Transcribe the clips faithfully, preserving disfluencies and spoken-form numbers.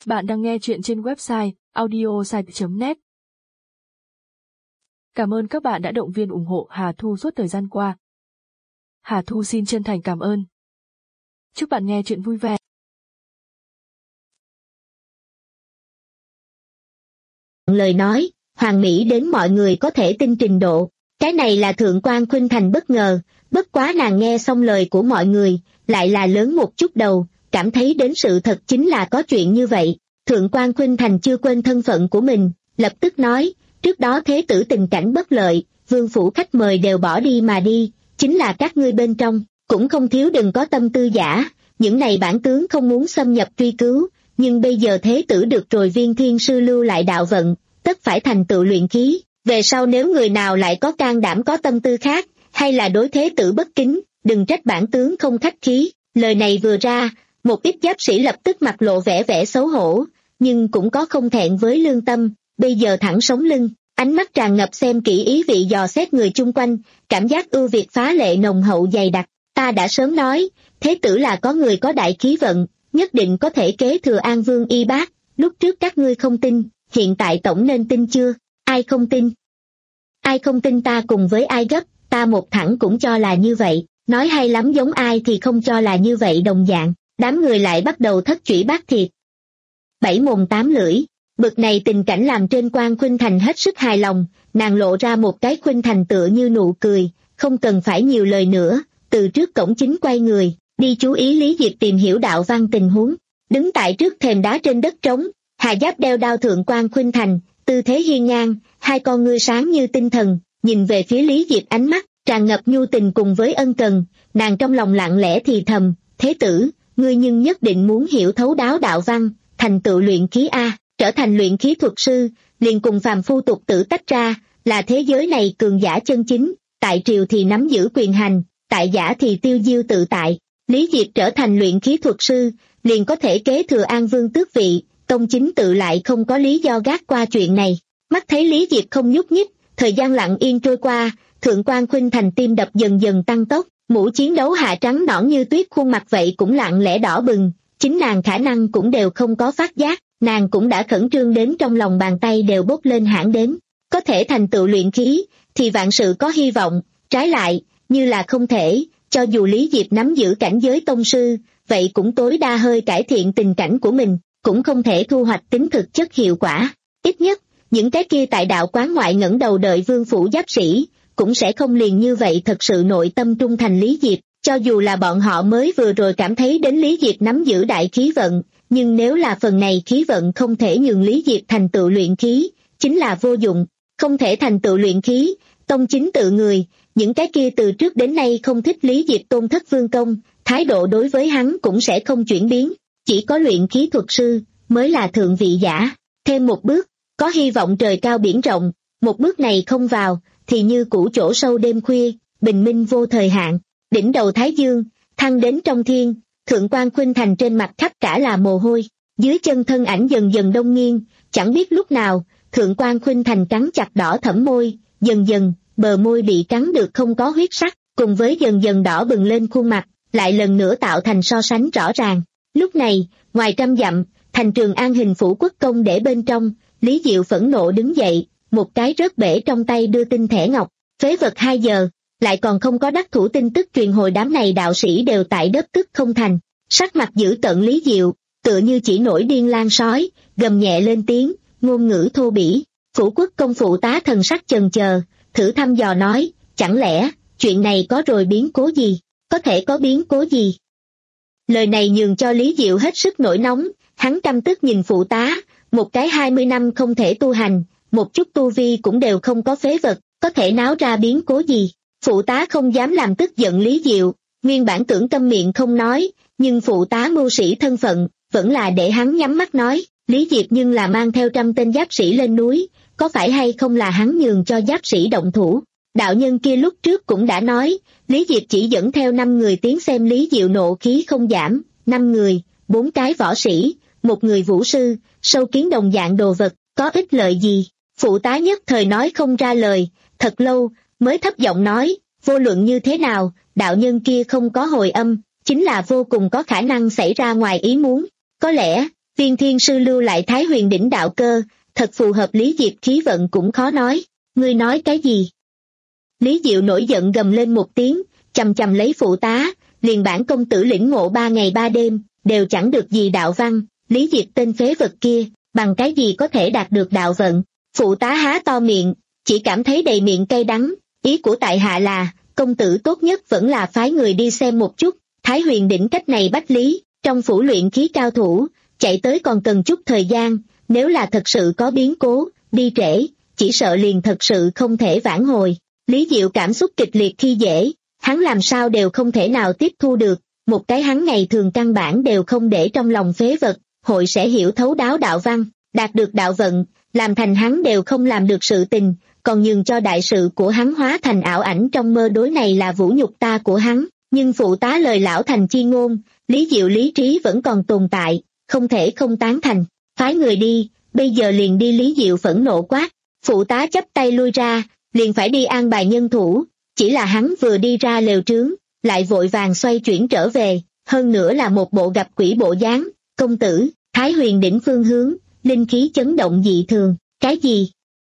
Bạn đang nghe chuyện trên website audiosite chấm net. Cảm ơn các bạn đã động viên ủng hộ Hà Thu suốt thời gian qua. Hà Thu xin chân thành cảm ơn. Chúc bạn nghe chuyện vui vẻ. Lời nói, hoàn mỹ đến mọi người có thể tin trình độ. Cái này là Thượng quan Khuynh Thành bất ngờ, bất quá nàng nghe xong lời của mọi người, lại là lớn một chút đầu, cảm thấy đến sự thật chính là có chuyện như vậy. Thượng quan Khuynh Thành chưa quên thân phận của mình, lập tức nói, trước đó thế tử tình cảnh bất lợi, vương phủ khách mời đều bỏ đi mà đi, chính là các ngươi bên trong, cũng không thiếu đừng có tâm tư giả, những này bản tướng không muốn xâm nhập truy cứu, nhưng bây giờ thế tử được rồi Viên Thiên Sư lưu lại đạo vận, tất phải thành tựu luyện khí, về sau nếu người nào lại có can đảm có tâm tư khác, hay là đối thế tử bất kính, đừng trách bản tướng không khách khí. Lời này vừa ra, một ít giáp sĩ lập tức mặt lộ vẻ vẻ xấu hổ, nhưng cũng có không thẹn với lương tâm, bây giờ thẳng sống lưng, ánh mắt tràn ngập xem kỹ ý vị dò xét người chung quanh, cảm giác ưu việt phá lệ nồng hậu dày đặc. Ta đã sớm nói, thế tử là có người có đại khí vận, nhất định có thể kế thừa An Vương y bát, lúc trước các ngươi không tin, hiện tại tổng nên tin chưa? Ai không tin? Ai không tin ta cùng với ai gấp, ta một thẳng cũng cho là như vậy, nói hay lắm giống ai thì không cho là như vậy đồng dạng, đám người lại bắt đầu thất chủy bát thiệt. Bảy mồm tám lưỡi, bực này tình cảnh làm trên quan Khuynh Thành hết sức hài lòng, nàng lộ ra một cái Khuynh Thành tựa như nụ cười, không cần phải nhiều lời nữa, từ trước cổng chính quay người, đi chú ý Lý Diệp tìm hiểu đạo văn tình huống, đứng tại trước thềm đá trên đất trống, Hà Giáp đeo đao thượng quan Khuynh Thành, tư thế hiên ngang, hai con ngươi sáng như tinh thần, nhìn về phía Lý Diệp ánh mắt, tràn ngập nhu tình cùng với ân cần, nàng trong lòng lặng lẽ thì thầm, thế tử, ngươi nhưng nhất định muốn hiểu thấu đáo đạo văn, thành tựu luyện khí A, trở thành luyện khí thuật sư, liền cùng phàm phu tục tử tách ra, là thế giới này cường giả chân chính, tại triều thì nắm giữ quyền hành, tại giả thì tiêu diêu tự tại. Lý Diệp trở thành luyện khí thuật sư, liền có thể kế thừa An Vương tước vị, công chính tự lại không có lý do gác qua chuyện này. Mắt thấy Lý Diệp không nhúc nhích, thời gian lặng yên trôi qua, Thượng quan Khuynh Thành tim đập dần dần tăng tốc, mũ chiến đấu hạ trắng nõn như tuyết khuôn mặt vậy cũng lặng lẽ đỏ bừng, chính nàng khả năng cũng đều không có phát giác, nàng cũng đã khẩn trương đến trong lòng bàn tay đều bốc lên hãn đến. Có thể thành tựu luyện khí, thì vạn sự có hy vọng, trái lại, như là không thể, cho dù Lý Diệp nắm giữ cảnh giới tông sư, vậy cũng tối đa hơi cải thiện tình cảnh của mình, cũng không thể thu hoạch tính thực chất hiệu quả. Ít nhất, những cái kia tại đạo quán ngoại ngẩng đầu đợi vương phủ giáp sĩ, cũng sẽ không liền như vậy thật sự nội tâm trung thành Lý Diệp, cho dù là bọn họ mới vừa rồi cảm thấy đến Lý Diệp nắm giữ đại khí vận, nhưng nếu là phần này khí vận không thể nhường Lý Diệp thành tựu luyện khí, chính là vô dụng, không thể thành tựu luyện khí, tông chính tự người, những cái kia từ trước đến nay không thích Lý Diệp tôn thất vương công, thái độ đối với hắn cũng sẽ không chuyển biến, chỉ có luyện khí thuật sư, mới là thượng vị giả, thêm một bước, có hy vọng trời cao biển rộng, một bước này không vào, thì như cũ chỗ sâu đêm khuya, bình minh vô thời hạn, đỉnh đầu Thái Dương, thăng đến trong thiên, Thượng quan Khuynh Thành trên mặt khắp cả là mồ hôi, dưới chân thân ảnh dần dần đông nghiêng, chẳng biết lúc nào, Thượng quan Khuynh Thành cắn chặt đỏ thẫm môi, dần dần, bờ môi bị cắn được không có huyết sắc, cùng với dần dần đỏ bừng lên khuôn mặt, lại lần nữa tạo thành so sánh rõ ràng. Lúc này, ngoài trăm dặm, thành Trường An hình phủ quốc công để bên trong, Lý Diệu phẫn nộ đứng dậy, một cái rớt bể trong tay đưa tin thẻ ngọc, phế vật hai giờ, lại còn không có đắc thủ tin tức truyền hồi đám này đạo sĩ đều tại đất tức không thành, sắc mặt dữ tợn Lý Diệu, tựa như chỉ nổi điên lang sói, gầm nhẹ lên tiếng, ngôn ngữ thô bỉ, phủ quốc công phụ tá thần sắc chần chờ, thử thăm dò nói, chẳng lẽ, chuyện này có rồi biến cố gì, có thể có biến cố gì? Lời này nhường cho Lý Diệu hết sức nổi nóng, hắn căm tức nhìn phụ tá, một cái hai mươi năm không thể tu hành, một chút tu vi cũng đều không có phế vật, có thể náo ra biến cố gì? Phụ tá không dám làm tức giận Lý Diệu, nguyên bản tưởng câm miệng không nói, nhưng phụ tá mưu sĩ thân phận, vẫn là để hắn nhắm mắt nói, Lý Diệp nhưng là mang theo trăm tên giáp sĩ lên núi, có phải hay không là hắn nhường cho giáp sĩ động thủ? Đạo nhân kia lúc trước cũng đã nói, Lý Diệp chỉ dẫn theo năm người tiến xem Lý Diệu nộ khí không giảm, năm người, bốn cái võ sĩ, một người vũ sư, sâu kiến đồng dạng đồ vật, có ích lợi gì? Phụ tá nhất thời nói không ra lời, thật lâu, mới thấp giọng nói, vô luận như thế nào, đạo nhân kia không có hồi âm, chính là vô cùng có khả năng xảy ra ngoài ý muốn. Có lẽ, Viên thiên sư lưu lại Thái Huyền đỉnh đạo cơ, thật phù hợp Lý Diệp khí vận cũng khó nói. Ngươi nói cái gì? Lý Diệu nổi giận gầm lên một tiếng, chầm chầm lấy phụ tá, liền bản công tử lĩnh ngộ ba ngày ba đêm, đều chẳng được gì đạo văn, Lý Diệp tên phế vật kia, bằng cái gì có thể đạt được đạo vận? Phụ tá há to miệng, chỉ cảm thấy đầy miệng cay đắng, ý của tại hạ là, công tử tốt nhất vẫn là phái người đi xem một chút, Thái Huyền đỉnh cách này bách lý, trong phủ luyện khí cao thủ, chạy tới còn cần chút thời gian, nếu là thật sự có biến cố, đi trễ, chỉ sợ liền thật sự không thể vãn hồi. Lý Diệu cảm xúc kịch liệt khi dễ, hắn làm sao đều không thể nào tiếp thu được, một cái hắn ngày thường căn bản đều không để trong lòng phế vật, hội sẽ hiểu thấu đáo đạo văn, đạt được đạo vận, làm thành hắn đều không làm được sự tình, còn nhường cho đại sự của hắn hóa thành ảo ảnh trong mơ, đối này là vũ nhục ta của hắn. Nhưng phụ tá lời lão thành chi ngôn, Lý Diệu lý trí vẫn còn tồn tại, không thể không tán thành, phái người đi, bây giờ liền đi. Lý Diệu phẫn nộ quát, phụ tá chấp tay lui ra, liền phải đi an bài nhân thủ, chỉ là hắn vừa đi ra lều trướng, lại vội vàng xoay chuyển trở về, hơn nữa là một bộ gặp quỷ bộ dáng. Công tử, Thái Huyền đỉnh phương hướng, linh khí chấn động dị thường, cái gì?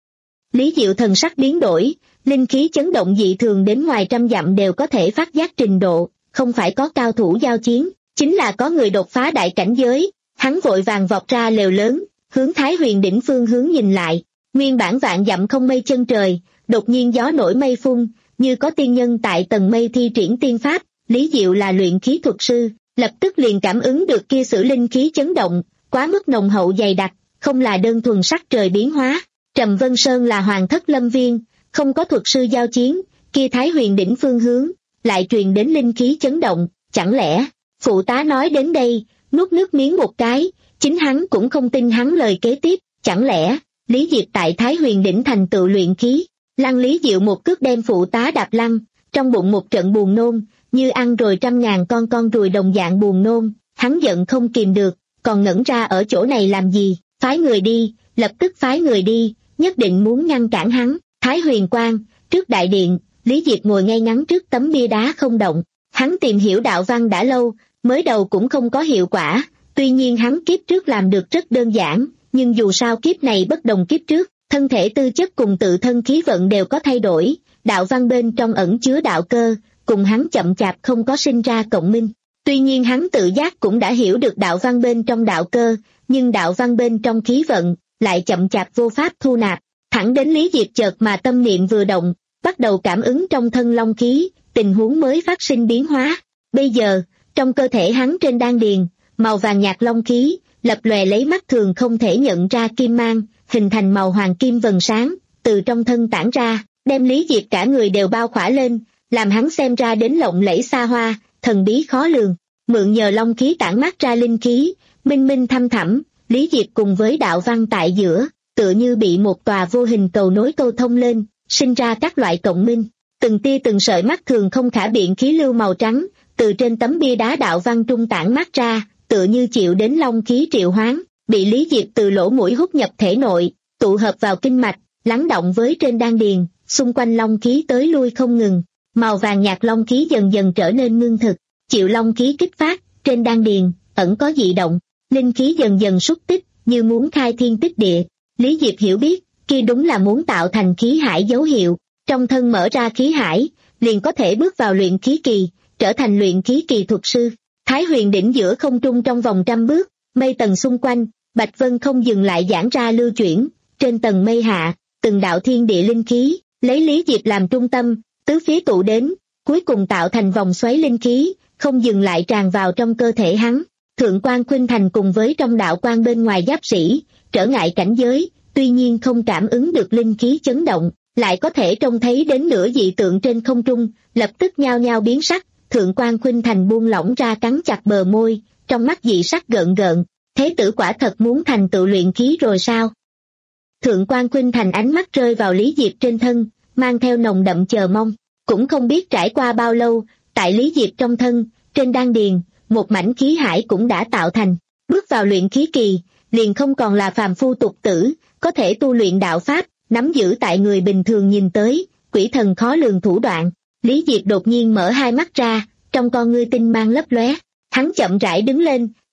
Lý Diệu thần sắc biến đổi, linh khí chấn động dị thường đến ngoài trăm dặm đều có thể phát giác trình độ, không phải có cao thủ giao chiến, chính là có người đột phá đại cảnh giới. Hắn vội vàng vọt ra lều lớn, hướng Thái Huyền đỉnh phương hướng nhìn lại, nguyên bản vạn dặm không mây chân trời, đột nhiên gió nổi mây phun, như có tiên nhân tại tầng mây thi triển tiên pháp. Lý Diệu là luyện khí thuật sư, lập tức liền cảm ứng được kia sử linh khí chấn động, quá mức nồng hậu dày đặc, không là đơn thuần sắc trời biến hóa. Trầm Vân Sơn là hoàng thất lâm viên, không có thuật sư giao chiến, kia Thái Huyền đỉnh phương hướng, lại truyền đến linh khí chấn động, chẳng lẽ, phụ tá nói đến đây, nuốt nước miếng một cái, chính hắn cũng không tin hắn lời kế tiếp, chẳng lẽ, Lý Diệp tại Thái Huyền đỉnh thành tựu luyện khí. Lăng Lý Diệu một cước đem phụ tá đạp lăn, trong bụng một trận buồn nôn, như ăn rồi trăm ngàn con con ruồi đồng dạng buồn nôn, hắn giận không kìm được, còn ngẩn ra ở chỗ này làm gì, phái người đi, lập tức phái người đi, nhất định muốn ngăn cản hắn. Thái Huyền Quang, trước đại điện, Lý Diệp ngồi ngay ngắn trước tấm bia đá không động, hắn tìm hiểu đạo văn đã lâu, mới đầu cũng không có hiệu quả, tuy nhiên hắn kiếp trước làm được rất đơn giản, nhưng dù sao kiếp này bất đồng kiếp trước, thân thể tư chất cùng tự thân khí vận đều có thay đổi, đạo văn bên trong ẩn chứa đạo cơ, cùng hắn chậm chạp không có sinh ra cộng minh. Tuy nhiên hắn tự giác cũng đã hiểu được đạo văn bên trong đạo cơ, nhưng đạo văn bên trong khí vận, lại chậm chạp vô pháp thu nạp. Thẳng đến Lý Diệp chợt mà tâm niệm vừa động, bắt đầu cảm ứng trong thân long khí, tình huống mới phát sinh biến hóa. Bây giờ, trong cơ thể hắn trên đan điền, màu vàng nhạt long khí, lập lòe lấy mắt thường không thể nhận ra kim mang, hình thành màu hoàng kim vầng sáng, từ trong thân tản ra, đem Lý Diệp cả người đều bao khỏa lên, làm hắn xem ra đến lộng lẫy xa hoa, thần bí khó lường. Mượn nhờ long khí tản mát ra linh khí, minh minh thăm thẳm, Lý Diệp cùng với đạo văn tại giữa, tựa như bị một tòa vô hình cầu nối câu thông lên, sinh ra các loại cộng minh. Từng tia từng sợi mắt thường không khả biện khí lưu màu trắng, từ trên tấm bia đá đạo văn trung tản mát ra, tựa như chịu đến long khí triệu hoán, bị Lý Diệp từ lỗ mũi hút nhập thể nội, tụ hợp vào kinh mạch, lắng động với trên đan điền, xung quanh long khí tới lui không ngừng. Màu vàng nhạt long khí dần dần trở nên ngưng thực, chịu long khí kích phát, trên đan điền, ẩn có dị động, linh khí dần dần xúc tích, như muốn khai thiên tích địa. Lý Diệp hiểu biết, kia đúng là muốn tạo thành khí hải dấu hiệu, trong thân mở ra khí hải, liền có thể bước vào luyện khí kỳ, trở thành luyện khí kỳ thuật sư. Thái Huyền đỉnh giữa không trung trong vòng trăm bước, mây tầng xung quanh, bạch vân không dừng lại giãn ra lưu chuyển, trên tầng mây hạ, từng đạo thiên địa linh khí, lấy Lý Diệp làm trung tâm, tứ phía tụ đến, cuối cùng tạo thành vòng xoáy linh khí, không dừng lại tràn vào trong cơ thể hắn. Thượng quan Khuynh Thành cùng với trong đạo quan bên ngoài giáp sĩ, trở ngại cảnh giới, tuy nhiên không cảm ứng được linh khí chấn động, lại có thể trông thấy đến nửa dị tượng trên không trung, lập tức nhao nhao biến sắc. Thượng quan Khuynh Thành buông lỏng ra cắn chặt bờ môi, trong mắt dị sắc gợn gợn, thế tử quả thật muốn thành tựu luyện khí rồi sao? Thượng quan Khuynh Thành ánh mắt rơi vào Lý Diệp trên thân, mang theo nồng đậm chờ mong, cũng không biết trải qua bao lâu, tại Lý Diệp trong thân, trên đan điền, một mảnh khí hải cũng đã tạo thành, bước vào luyện khí kỳ, liền không còn là phàm phu tục tử, có thể tu luyện đạo pháp, nắm giữ tại người bình thường nhìn tới, quỷ thần khó lường thủ đoạn. Lý Diệp đột nhiên mở hai mắt ra, trong con ngươi tinh mang lấp lóe, hắn chậm rãi đứng lên,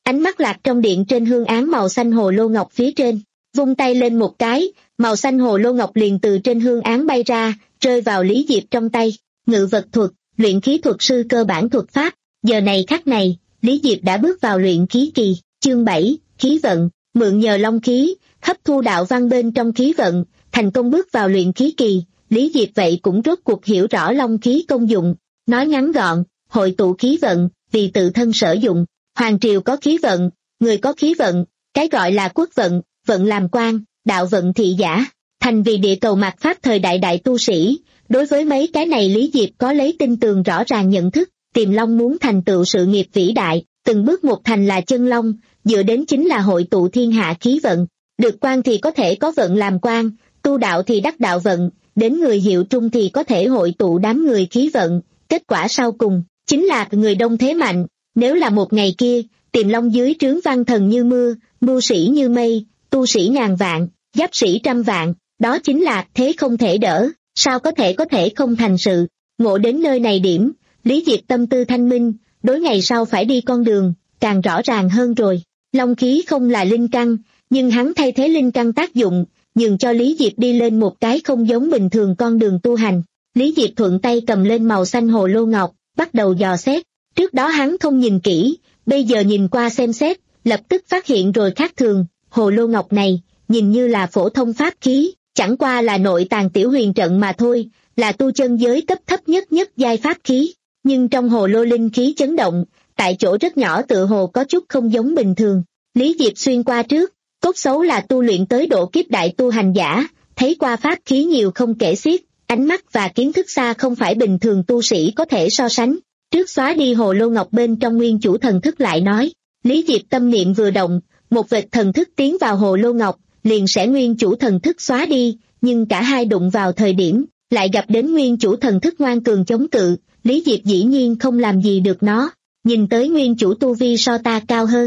ánh mắt lạc trong điện trên hương án màu xanh hồ lô ngọc phía trên, vung tay lên một cái, màu xanh hồ lô ngọc liền từ trên hương án bay ra, rơi vào Lý Diệp trong tay. Ngự vật thuật, luyện khí thuật sư cơ bản thuật pháp. Giờ này khắc này, Lý Diệp đã bước vào luyện khí kỳ. Chương bảy, khí vận, mượn nhờ long khí, hấp thu đạo văn bên trong khí vận, thành công bước vào luyện khí kỳ. Lý Diệp vậy cũng rốt cuộc hiểu rõ long khí công dụng. Nói ngắn gọn, hội tụ khí vận, vì tự thân sử dụng. Hoàng triều có khí vận, người có khí vận, cái gọi là quốc vận, vận làm quan, đạo vận thị giả. Thành vì địa cầu mạt Pháp thời đại đại tu sĩ, đối với mấy cái này Lý Diệp có lấy tin tường rõ ràng nhận thức. Tiềm Long muốn thành tựu sự nghiệp vĩ đại, từng bước một thành là chân long, dựa đến chính là hội tụ thiên hạ khí vận. Được quan thì có thể có vận làm quan, tu đạo thì đắc đạo vận, đến người hiệu trung thì có thể hội tụ đám người khí vận. Kết quả sau cùng, chính là người đông thế mạnh. Nếu là một ngày kia, Tiềm Long dưới trướng văn thần như mưa, mưu sĩ như mây, tu sĩ ngàn vạn, giáp sĩ trăm vạn, đó chính là thế không thể đỡ, sao có thể có thể không thành sự. Ngộ đến nơi này điểm, Lý Diệp tâm tư thanh minh, đối ngày sau phải đi con đường, càng rõ ràng hơn rồi. Long khí không là linh căn, nhưng hắn thay thế linh căn tác dụng, nhường cho Lý Diệp đi lên một cái không giống bình thường con đường tu hành. Lý Diệp thuận tay cầm lên màu xanh hồ lô ngọc, bắt đầu dò xét. Trước đó hắn không nhìn kỹ, bây giờ nhìn qua xem xét, lập tức phát hiện rồi khác thường. Hồ lô ngọc này, nhìn như là phổ thông pháp khí, chẳng qua là nội tàng tiểu huyền trận mà thôi, là tu chân giới cấp thấp nhất nhất giai pháp khí. Nhưng trong hồ lô linh khí chấn động, tại chỗ rất nhỏ tựa hồ có chút không giống bình thường. Lý Diệp xuyên qua trước, cốt xấu là tu luyện tới độ kiếp đại tu hành giả, thấy qua pháp khí nhiều không kể xiết, ánh mắt và kiến thức xa không phải bình thường tu sĩ có thể so sánh. Trước xóa đi hồ lô ngọc bên trong nguyên chủ thần thức lại nói, Lý Diệp tâm niệm vừa động, một vệt thần thức tiến vào hồ lô ngọc, liền sẽ nguyên chủ thần thức xóa đi, nhưng cả hai đụng vào thời điểm, lại gặp đến nguyên chủ thần thức ngoan cường chống cự, Lý Diệp dĩ nhiên không làm gì được nó, nhìn tới nguyên chủ tu vi so ta cao hơn.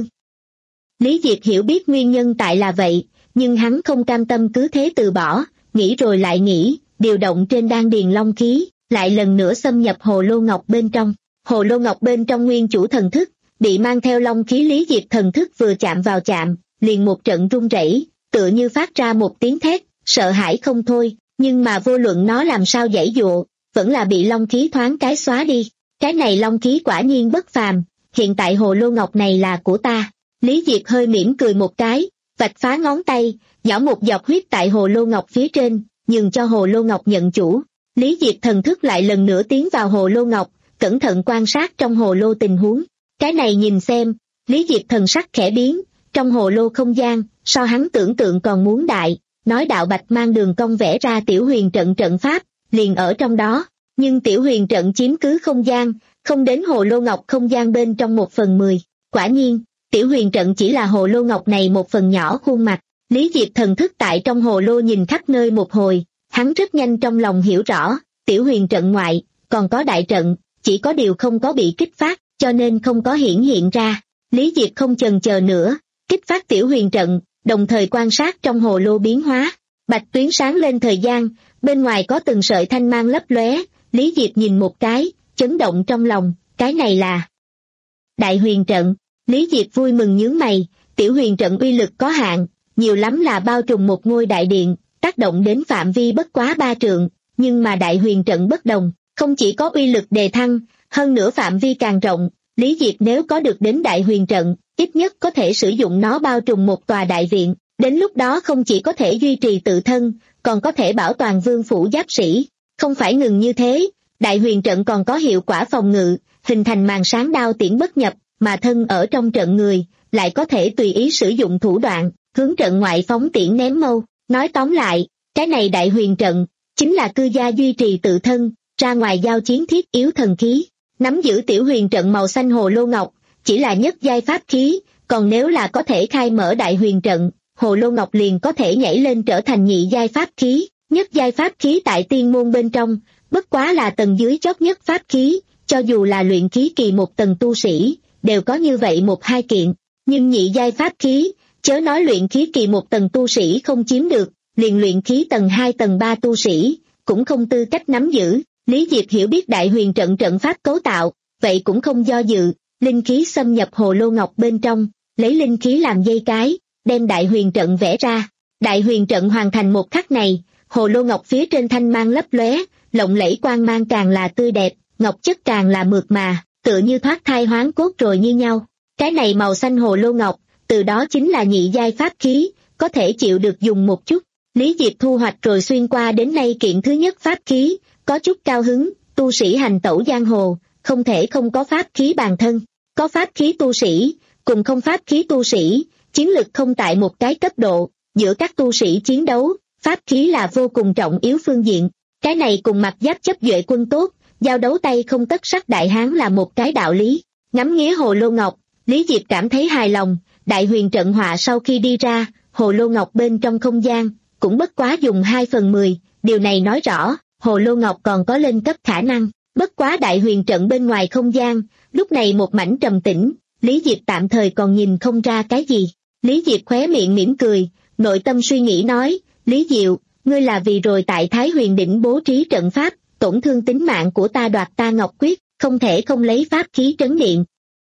Lý Diệp hiểu biết nguyên nhân tại là vậy, nhưng hắn không cam tâm cứ thế từ bỏ, nghĩ rồi lại nghĩ, điều động trên đan điền long khí, lại lần nữa xâm nhập hồ lô ngọc bên trong. Hồ lô ngọc bên trong nguyên chủ thần thức, bị mang theo long khí Lý Diệp thần thức vừa chạm vào chạm, liền một trận rung rẩy, tựa như phát ra một tiếng thét, sợ hãi không thôi, nhưng mà vô luận nó làm sao giãy dụa, vẫn là bị long khí thoáng cái xóa đi. Cái này long khí quả nhiên bất phàm, hiện tại hồ lô ngọc này là của ta. Lý Diệp hơi mỉm cười một cái, vạch phá ngón tay, nhỏ một giọt huyết tại hồ lô ngọc phía trên, nhường cho hồ lô ngọc nhận chủ. Lý Diệp thần thức lại lần nữa tiến vào hồ lô ngọc, cẩn thận quan sát trong hồ lô tình huống. Cái này nhìn xem, Lý Diệp thần sắc khẽ biến, trong hồ lô không gian, so hắn tưởng tượng còn muốn đại, nói đạo bạch mang đường cong vẽ ra tiểu huyền trận trận pháp, liền ở trong đó, nhưng tiểu huyền trận chiếm cứ không gian, không đến hồ lô ngọc không gian bên trong một phần mười. Quả nhiên, tiểu huyền trận chỉ là hồ lô ngọc này một phần nhỏ khuôn mặt. Lý Diệp thần thức tại trong hồ lô nhìn khắp nơi một hồi, hắn rất nhanh trong lòng hiểu rõ, tiểu huyền trận ngoại, còn có đại trận, chỉ có điều không có bị kích phát, cho nên không có hiển hiện ra. Lý Diệp không chần chờ nữa, kích phát tiểu huyền trận, đồng thời quan sát trong hồ lô biến hóa. Bạch tuyến sáng lên thời gian, bên ngoài có từng sợi thanh mang lấp lóe. Lý Diệp nhìn một cái, chấn động trong lòng, cái này là đại huyền trận. Lý Diệp vui mừng nhướng mày, tiểu huyền trận uy lực có hạn, nhiều lắm là bao trùm một ngôi đại điện, tác động đến phạm vi bất quá ba trượng, nhưng mà đại huyền trận bất đồng, không chỉ có uy lực đề thăng, hơn nữa phạm vi càng rộng. Lý Diệp nếu có được đến đại huyền trận, ít nhất có thể sử dụng nó bao trùm một tòa đại viện, đến lúc đó không chỉ có thể duy trì tự thân, còn có thể bảo toàn vương phủ giáp sĩ. Không phải ngừng như thế, đại huyền trận còn có hiệu quả phòng ngự, hình thành màn sáng đao tiễn bất nhập, mà thân ở trong trận người, lại có thể tùy ý sử dụng thủ đoạn, hướng trận ngoại phóng tiễn ném mâu. Nói tóm lại, cái này đại huyền trận, chính là cư gia duy trì tự thân, ra ngoài giao chiến thiết yếu thần khí. Nắm giữ tiểu huyền trận màu xanh hồ lô ngọc, chỉ là nhất giai pháp khí, còn nếu là có thể khai mở đại huyền trận, hồ lô ngọc liền có thể nhảy lên trở thành nhị giai pháp khí. Nhất giai pháp khí tại tiên môn bên trong, bất quá là tầng dưới chót nhất pháp khí, cho dù là luyện khí kỳ một tầng tu sĩ, đều có như vậy một hai kiện, nhưng nhị giai pháp khí, chớ nói luyện khí kỳ một tầng tu sĩ không chiếm được, liền luyện khí tầng hai tầng ba tu sĩ, cũng không tư cách nắm giữ. Lý Diệp hiểu biết đại huyền trận trận pháp cấu tạo, vậy cũng không do dự, linh khí xâm nhập hồ lô ngọc bên trong, lấy linh khí làm dây cái, đem đại huyền trận vẽ ra. Đại huyền trận hoàn thành một khắc này, hồ lô ngọc phía trên thanh mang lấp lóe, lộng lẫy quang mang càng là tươi đẹp, ngọc chất càng là mượt mà, tựa như thoát thai hoán cốt rồi như nhau. Cái này màu xanh hồ lô ngọc, từ đó chính là nhị giai pháp khí, có thể chịu được dùng một chút. Lý Diệp thu hoạch rồi xuyên qua đến nay kiện thứ nhất pháp khí, có chút cao hứng, tu sĩ hành tẩu giang hồ, không thể không có pháp khí bàn thân. Có pháp khí tu sĩ, cùng không pháp khí tu sĩ, chiến lực không tại một cái cấp độ, giữa các tu sĩ chiến đấu, pháp khí là vô cùng trọng yếu phương diện. Cái này cùng mặt giáp chấp duệ quân tốt, giao đấu tay không tất sắc đại hán là một cái đạo lý. Ngắm nghía hồ lô ngọc, Lý Diệp cảm thấy hài lòng, đại huyền trận họa sau khi đi ra, hồ lô ngọc bên trong không gian, cũng bất quá dùng hai phần mười, điều này nói rõ, hồ lô ngọc còn có lên cấp khả năng. Bất quá đại huyền trận bên ngoài không gian, lúc này một mảnh trầm tĩnh, Lý Diệp tạm thời còn nhìn không ra cái gì. Lý Diệp khóe miệng mỉm cười, nội tâm suy nghĩ nói, Lý Diệu, ngươi là vì rồi tại Thái Huyền Đỉnh bố trí trận pháp, tổn thương tính mạng của ta đoạt ta ngọc quyết, không thể không lấy pháp khí trấn điện.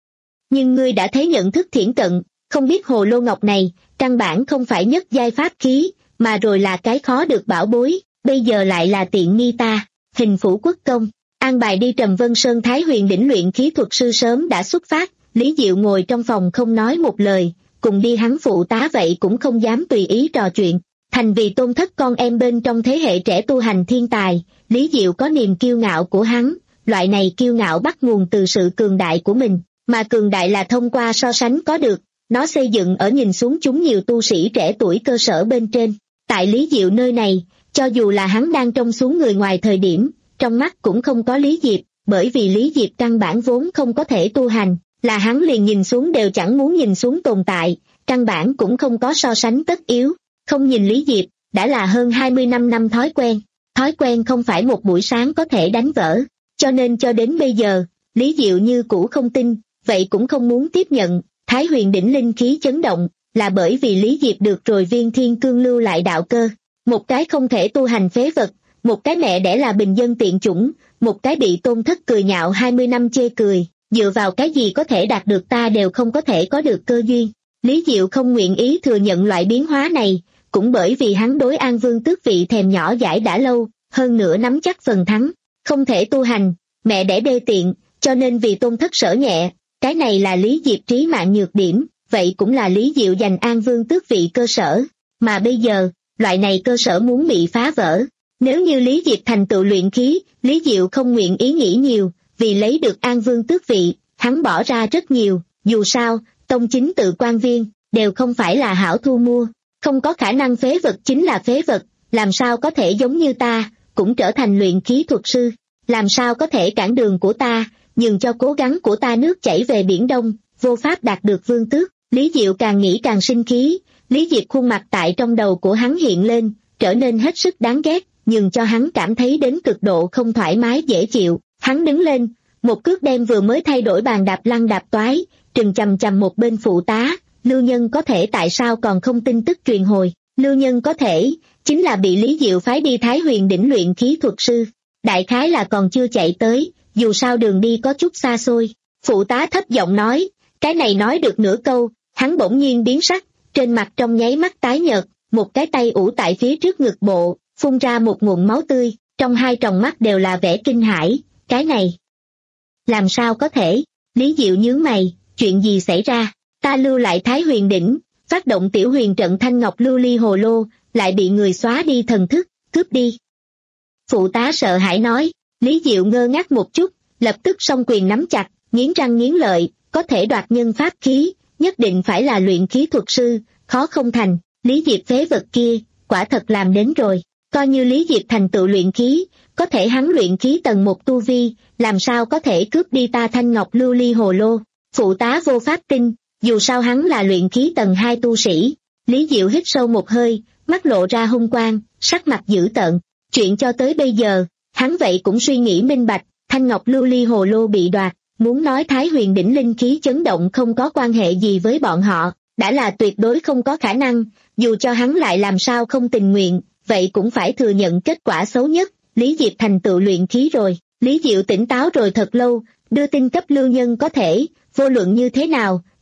Nhưng ngươi đã thấy nhận thức thiển cận, không biết hồ lô ngọc này, căn bản không phải nhất giai pháp khí, mà rồi là cái khó được bảo bối, bây giờ lại là tiện nghi ta. Hình phủ quốc công, an bài đi Trầm Vân Sơn Thái Huyền Đỉnh luyện khí thuật sư sớm đã xuất phát, Lý Diệu ngồi trong phòng không nói một lời, cùng đi hắn phụ tá vậy cũng không dám tùy ý trò chuyện. Thành vì tôn thất con em bên trong thế hệ trẻ tu hành thiên tài, Lý Diệu có niềm kiêu ngạo của hắn, loại này kiêu ngạo bắt nguồn từ sự cường đại của mình, mà cường đại là thông qua so sánh có được, nó xây dựng ở nhìn xuống chúng nhiều tu sĩ trẻ tuổi cơ sở bên trên. Tại Lý Diệu nơi này, cho dù là hắn đang trông xuống người ngoài thời điểm, trong mắt cũng không có Lý Diệp, bởi vì Lý Diệp căn bản vốn không có thể tu hành, là hắn liền nhìn xuống đều chẳng muốn nhìn xuống tồn tại, căn bản cũng không có so sánh tất yếu. Không nhìn Lý Diệp, đã là hơn hai mươi năm năm thói quen, thói quen không phải một buổi sáng có thể đánh vỡ, cho nên cho đến bây giờ, Lý Diệu như cũ không tin, vậy cũng không muốn tiếp nhận. Thái Huyền Đỉnh linh khí chấn động, là bởi vì Lý Diệp được rồi viên thiên cương lưu lại đạo cơ, một cái không thể tu hành phế vật, một cái mẹ đẻ là bình dân tiện chủng, một cái bị tôn thất cười nhạo hai mươi năm chê cười, dựa vào cái gì có thể đạt được ta đều không có thể có được cơ duyên. Lý Diệu không nguyện ý thừa nhận loại biến hóa này, cũng bởi vì hắn đối An Vương tước vị thèm nhỏ dãi đã lâu, hơn nữa nắm chắc phần thắng, không thể tu hành, mẹ đẻ đê tiện, cho nên vì tôn thất sở nhẹ, cái này là Lý Diệp trí mạng nhược điểm, vậy cũng là Lý Diệu giành An Vương tước vị cơ sở, mà bây giờ, loại này cơ sở muốn bị phá vỡ. Nếu như Lý Diệp thành tựu luyện khí, Lý Diệu không nguyện ý nghĩ nhiều, vì lấy được An Vương tước vị, hắn bỏ ra rất nhiều, dù sao, tông chính tự quan viên, đều không phải là hảo thu mua, không có khả năng phế vật chính là phế vật, làm sao có thể giống như ta, cũng trở thành luyện khí thuật sư, làm sao có thể cản đường của ta, nhường cho cố gắng của ta nước chảy về biển Đông, vô pháp đạt được vương tước. Lý Diệu càng nghĩ càng sinh khí, Lý Diệp khuôn mặt tại trong đầu của hắn hiện lên, trở nên hết sức đáng ghét, nhường cho hắn cảm thấy đến cực độ không thoải mái dễ chịu. Hắn đứng lên, một cước đem vừa mới thay đổi bàn đạp lăn đạp toái, trừng chằm chằm một bên phụ tá. Lưu Nhân có thể tại sao còn không tin tức truyền hồi? Lưu Nhân có thể, chính là bị Lý Diệu phái đi Thái Huyền Đỉnh luyện khí thuật sư. Đại khái là còn chưa chạy tới, dù sao đường đi có chút xa xôi. Phụ tá thấp giọng nói, cái này nói được nửa câu, hắn bỗng nhiên biến sắc, trên mặt trong nháy mắt tái nhợt, một cái tay ủ tại phía trước ngực bộ, phun ra một nguồn máu tươi, trong hai tròng mắt đều là vẻ kinh hãi. Cái này, làm sao có thể? Lý Diệu nhướng mày, chuyện gì xảy ra? Ta lưu lại Thái Huyền Đỉnh, phát động tiểu huyền trận thanh ngọc lưu ly hồ lô, lại bị người xóa đi thần thức, cướp đi. Phụ tá sợ hãi nói. Lý Diệu ngơ ngác một chút, lập tức song quyền nắm chặt, nghiến răng nghiến lợi, có thể đoạt nhân pháp khí, nhất định phải là luyện khí thuật sư, khó không thành. Lý Diệp phế vật kia, quả thật làm đến rồi, coi như Lý Diệp thành tựu luyện khí, có thể hắn luyện khí tầng một tu vi, làm sao có thể cướp đi ta thanh ngọc lưu ly hồ lô. Phụ tá vô pháp tin, dù sao hắn là luyện khí tầng hai tu sĩ. Lý Diệu hít sâu một hơi, mắt lộ ra hung quang, sắc mặt dữ tợn. Chuyện cho tới bây giờ, hắn vậy cũng suy nghĩ minh bạch, thanh ngọc lưu ly hồ lô bị đoạt, muốn nói Thái Huyền Đỉnh linh khí chấn động không có quan hệ gì với bọn họ, đã là tuyệt đối không có khả năng, dù cho hắn lại làm sao không tình nguyện, vậy cũng phải thừa nhận kết quả xấu nhất. Lý Diệp thành tựu luyện khí rồi. Lý Diệu tỉnh táo rồi thật lâu, đưa tin cấp Lưu Nhân có thể, vô luận như thế nào,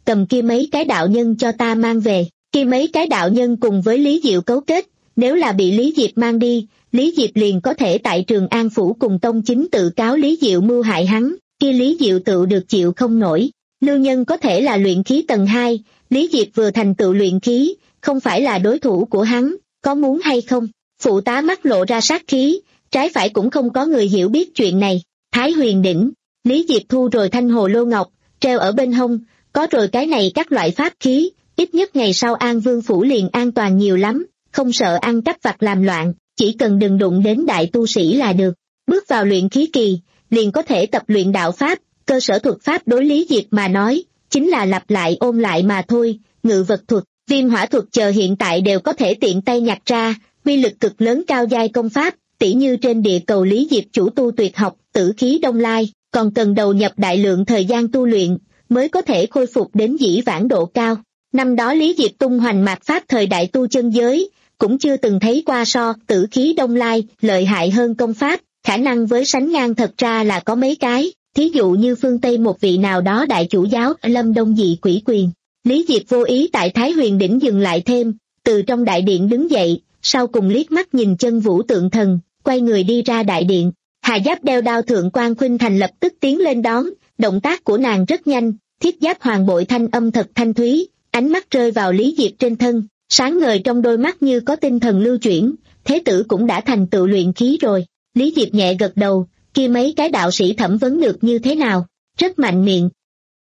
cầm kia mấy cái đạo nhân cho ta mang về. Kia mấy cái đạo nhân cùng với Lý Diệu cấu kết, nếu là bị Lý Diệp mang đi, Lý Diệp liền có thể tại Trường An Phủ cùng Tông Chính tự cáo Lý Diệu mưu hại hắn, kia Lý Diệu tự được chịu không nổi. Lưu Nhân có thể là luyện khí tầng hai, Lý Diệp vừa thành tựu luyện khí, không phải là đối thủ của hắn, có muốn hay không? Phụ tá mắt lộ ra sát khí, trái phải cũng không có người hiểu biết chuyện này. Thái Huyền Đỉnh, Lý Diệp thu rồi thanh hồ lô ngọc, treo ở bên hông, có rồi cái này các loại pháp khí, ít nhất ngày sau An Vương Phủ liền an toàn nhiều lắm, không sợ ăn cắp vặt làm loạn, chỉ cần đừng đụng đến đại tu sĩ là được. Bước vào luyện khí kỳ, liền có thể tập luyện đạo pháp, cơ sở thuật pháp đối Lý Diệp mà nói, chính là lặp lại ôn lại mà thôi, ngự vật thuật, viêm hỏa thuật chờ hiện tại đều có thể tiện tay nhặt ra, uy lực cực lớn cao giai công pháp, tỉ như trên địa cầu Lý Diệp chủ tu tuyệt học, tử khí đông lai, còn cần đầu nhập đại lượng thời gian tu luyện, mới có thể khôi phục đến dĩ vãng độ cao. Năm đó Lý Diệp tung hoành mạt pháp thời đại tu chân giới, cũng chưa từng thấy qua so tử khí đông lai lợi hại hơn công pháp, khả năng với sánh ngang thật ra là có mấy cái, thí dụ như phương Tây một vị nào đó đại chủ giáo Lâm Đông dị quỷ quyền. Lý Diệp vô ý tại Thái Huyền Đỉnh dừng lại thêm, từ trong đại điện đứng dậy, sau cùng liếc mắt nhìn chân vũ tượng thần, quay người đi ra đại điện. Hà Giáp đeo đao Thượng Quan Khuynh Thành lập tức tiến lên đón, động tác của nàng rất nhanh, thiết giáp hoàng bội thanh âm thật thanh thúy, ánh mắt rơi vào Lý Diệp trên thân, sáng ngời trong đôi mắt như có tinh thần lưu chuyển, thế tử cũng đã thành tựu luyện khí rồi. Lý Diệp nhẹ gật đầu, kia mấy cái đạo sĩ thẩm vấn được như thế nào, rất mạnh miệng.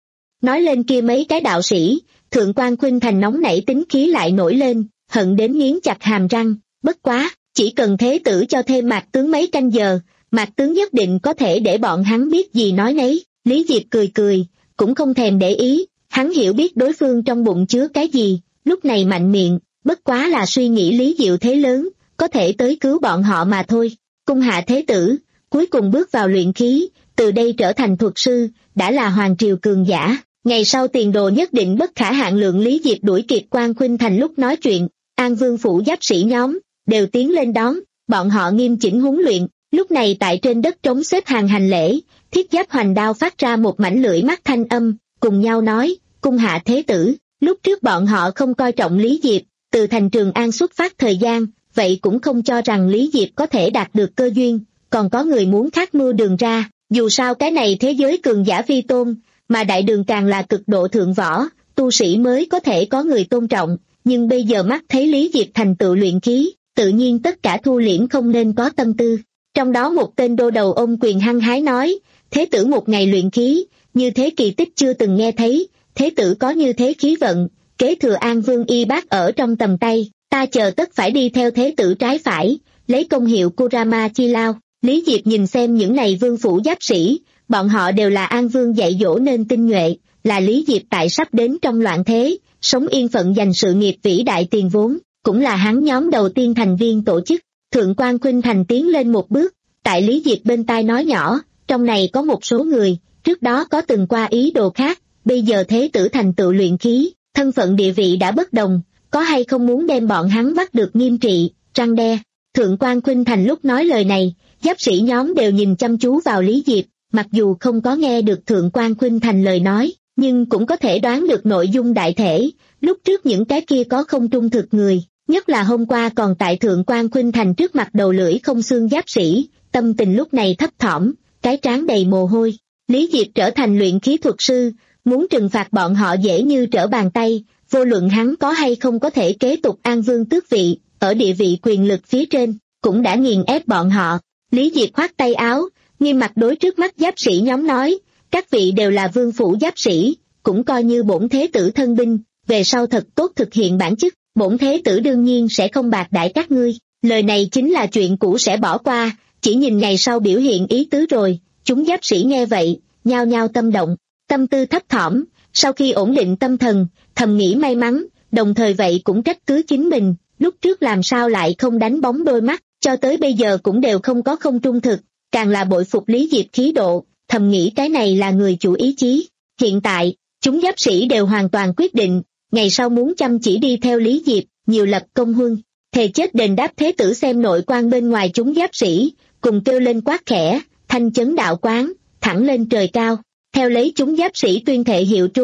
Nói lên kia mấy cái đạo sĩ, Thượng Quan Khuynh Thành nóng nảy tính khí lại nổi lên, hận đến nghiến chặt hàm răng, bất quá, chỉ cần thế tử cho thêm Mạc tướng mấy canh giờ, Mạc tướng nhất định có thể để bọn hắn biết gì nói nấy. Lý Diệp cười cười, cũng không thèm để ý, hắn hiểu biết đối phương trong bụng chứa cái gì, lúc này mạnh miệng, bất quá là suy nghĩ Lý Diệu thế lớn, có thể tới cứu bọn họ mà thôi. Cung hạ thế tử, cuối cùng bước vào luyện khí, từ đây trở thành thuật sư, đã là hoàng triều cường giả, ngày sau tiền đồ nhất định bất khả hạn lượng. Lý Diệp đuổi kịp Quan Khuynh Thành lúc nói chuyện, An Vương Phủ giáp sĩ nhóm, đều tiến lên đón, bọn họ nghiêm chỉnh huấn luyện, lúc này tại trên đất trống xếp hàng hành lễ, thiết giáp hoành đao phát ra một mảnh lưỡi mắt thanh âm, cùng nhau nói, cung hạ thế tử, lúc trước bọn họ không coi trọng Lý Diệp, từ thành Trường An xuất phát thời gian, vậy cũng không cho rằng Lý Diệp có thể đạt được cơ duyên, còn có người muốn khác mưu đường ra, dù sao cái này thế giới cường giả vi tôn, mà đại đường càng là cực độ thượng võ, tu sĩ mới có thể có người tôn trọng, nhưng bây giờ mắt thấy Lý Diệp thành tựu luyện khí, tự nhiên tất cả thu liễm không nên có tâm tư. Trong đó một tên đô đầu ôm quyền hăng hái nói, thế tử một ngày luyện khí, như thế kỳ tích chưa từng nghe thấy, thế tử có như thế khí vận, kế thừa An Vương y bác ở trong tầm tay, ta chờ tất phải đi theo thế tử trái phải, lấy công hiệu Kurama Chi Lao. Lý Diệp nhìn xem những này vương phủ giáp sĩ, bọn họ đều là An Vương dạy dỗ nên tinh nhuệ, là Lý Diệp tại sắp đến trong loạn thế, sống yên phận dành sự nghiệp vĩ đại tiền vốn, cũng là hắn nhóm đầu tiên thành viên tổ chức. Thượng Quan Khuynh Thành tiến lên một bước, tại Lý Diệp bên tai nói nhỏ, trong này có một số người, trước đó có từng qua ý đồ khác, bây giờ thế tử thành tựu luyện khí, thân phận địa vị đã bất đồng, có hay không muốn đem bọn hắn bắt được nghiêm trị, răn đe. Thượng Quan Khuynh Thành lúc nói lời này, giáp sĩ nhóm đều nhìn chăm chú vào Lý Diệp, mặc dù không có nghe được Thượng Quan Khuynh Thành lời nói, nhưng cũng có thể đoán được nội dung đại thể, lúc trước những cái kia có không trung thực người, nhất là hôm qua còn tại Thượng Quan Khuynh Thành trước mặt đầu lưỡi không xương giáp sĩ, tâm tình lúc này thấp thỏm, cái trán đầy mồ hôi. Lý Diệp trở thành luyện khí thuật sư, muốn trừng phạt bọn họ dễ như trở bàn tay, vô luận hắn có hay không có thể kế tục An Vương tước vị, ở địa vị quyền lực phía trên, cũng đã nghiền ép bọn họ. Lý Diệp khoát tay áo, nghiêm mặt đối trước mắt giáp sĩ nhóm nói, các vị đều là vương phủ giáp sĩ, cũng coi như bổn thế tử thân binh, về sau thật tốt thực hiện bản chức, bổn thế tử đương nhiên sẽ không bạc đãi các ngươi. Lời này chính là chuyện cũ sẽ bỏ qua, chỉ nhìn ngày sau biểu hiện ý tứ rồi. Chúng giáp sĩ nghe vậy, nhao nhao tâm động, tâm tư thấp thỏm, sau khi ổn định tâm thần, thầm nghĩ may mắn, đồng thời vậy cũng trách cứ chính mình, lúc trước làm sao lại không đánh bóng đôi mắt, cho tới bây giờ cũng đều không có không trung thực, càng là bội phục Lý Diệp khí độ, thầm nghĩ cái này là người chủ ý chí. Hiện tại, chúng giáp sĩ đều hoàn toàn quyết định, ngày sau muốn chăm chỉ đi theo Lý Diệp, nhiều lập công huân, thề chết đền đáp. Thế tử xem nội quan bên ngoài chúng giáp sĩ, cùng kêu lên quát khẽ, thanh chấn đạo quán, thẳng lên trời cao, theo lấy chúng giáp sĩ tuyên thệ hiệu trung,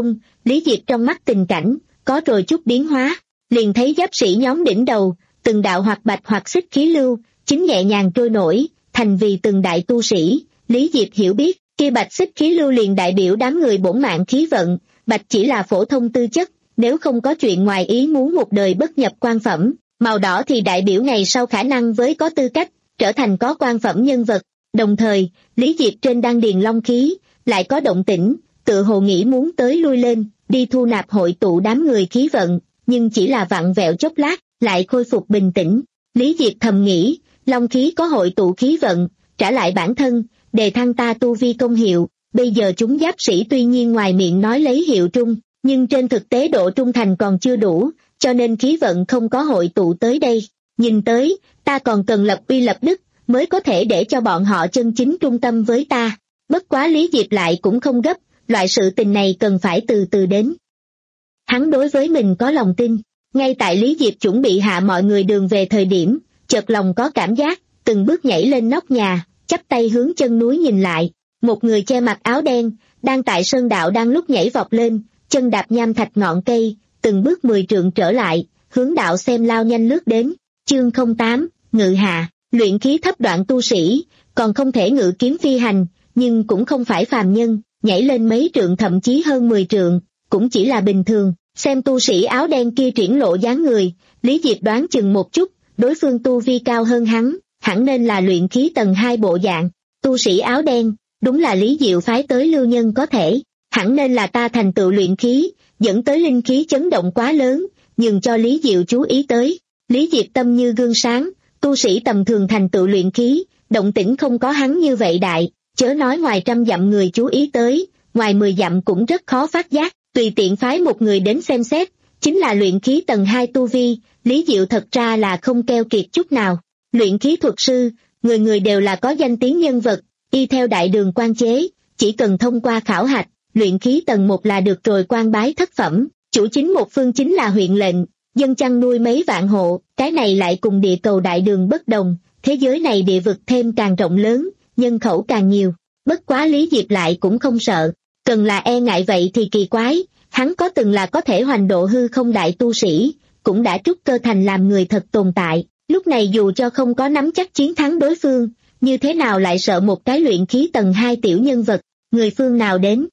Lý Diệp trong mắt tình cảnh, có rồi chút biến hóa, liền thấy giáp sĩ nhóm đỉnh đầu, từng đạo hoặc bạch hoặc xích khí lưu, chính nhẹ nhàng trôi nổi, thành vì từng đại tu sĩ. Lý Diệp hiểu biết, kia bạch xích khí lưu liền đại biểu đám người bổn mạng khí vận, bạch chỉ là phổ thông tư chất, nếu không có chuyện ngoài ý muốn một đời bất nhập quan phẩm, màu đỏ thì đại biểu ngày sau khả năng với có tư cách, trở thành có quan phẩm nhân vật. Đồng thời, Lý Diệp trên đan điền long khí, lại có động tĩnh, tự hồ nghĩ muốn tới lui lên, đi thu nạp hội tụ đám người khí vận, nhưng chỉ là vặn vẹo chốc lát, lại khôi phục bình tĩnh. Lý Diệp thầm nghĩ, long khí có hội tụ khí vận, trả lại bản thân, đề thăng ta tu vi công hiệu, bây giờ chúng giáp sĩ tuy nhiên ngoài miệng nói lấy hiệu trung, nhưng trên thực tế độ trung thành còn chưa đủ, cho nên khí vận không có hội tụ tới đây. Nhìn tới, ta còn cần lập uy lập đức, mới có thể để cho bọn họ chân chính trung tâm với ta. Bất quá Lý Diệp lại cũng không gấp, loại sự tình này cần phải từ từ đến. Hắn đối với mình có lòng tin, ngay tại Lý Diệp chuẩn bị hạ mọi người đường về thời điểm, chợt lòng có cảm giác, từng bước nhảy lên nóc nhà, chắp tay hướng chân núi nhìn lại, một người che mặt áo đen, đang tại sơn đạo đang lúc nhảy vọt lên, chân đạp nham thạch ngọn cây, từng bước mười trượng trở lại, hướng đạo xem lao nhanh lướt đến. Chương không tám, ngự hạ, luyện khí thấp đoạn tu sĩ, còn không thể ngự kiếm phi hành, nhưng cũng không phải phàm nhân, nhảy lên mấy trượng thậm chí hơn mười trượng, cũng chỉ là bình thường. Xem tu sĩ áo đen kia triển lộ dáng người, Lý Diệp đoán chừng một chút, đối phương tu vi cao hơn hắn, hẳn nên là luyện khí tầng hai bộ dạng. Tu sĩ áo đen, đúng là Lý Diệu phái tới lưu nhân có thể, hẳn nên là ta thành tựu luyện khí, dẫn tới linh khí chấn động quá lớn, nhưng cho Lý Diệu chú ý tới. Lý Diệp tâm như gương sáng, tu sĩ tầm thường thành tựu luyện khí, động tĩnh không có hắn như vậy đại, chớ nói ngoài trăm dặm người chú ý tới, ngoài mười dặm cũng rất khó phát giác, tùy tiện phái một người đến xem xét, chính là luyện khí tầng hai tu vi, Lý Diệu thật ra là không keo kiệt chút nào. Luyện khí thuật sư, người người đều là có danh tiếng nhân vật, y theo đại đường quan chế, chỉ cần thông qua khảo hạch, luyện khí tầng một là được rồi quan bái thất phẩm, chủ chính một phương chính là huyện lệnh, dân chăn nuôi mấy vạn hộ, cái này lại cùng địa cầu đại đường bất đồng, thế giới này địa vực thêm càng rộng lớn, nhân khẩu càng nhiều, bất quá Lý Diệp lại cũng không sợ, cần là e ngại vậy thì kỳ quái, hắn có từng là có thể hoành độ hư không đại tu sĩ, cũng đã trúc cơ thành làm người thật tồn tại, lúc này dù cho không có nắm chắc chiến thắng đối phương, như thế nào lại sợ một cái luyện khí tầng hai tiểu nhân vật, người phương nào đến.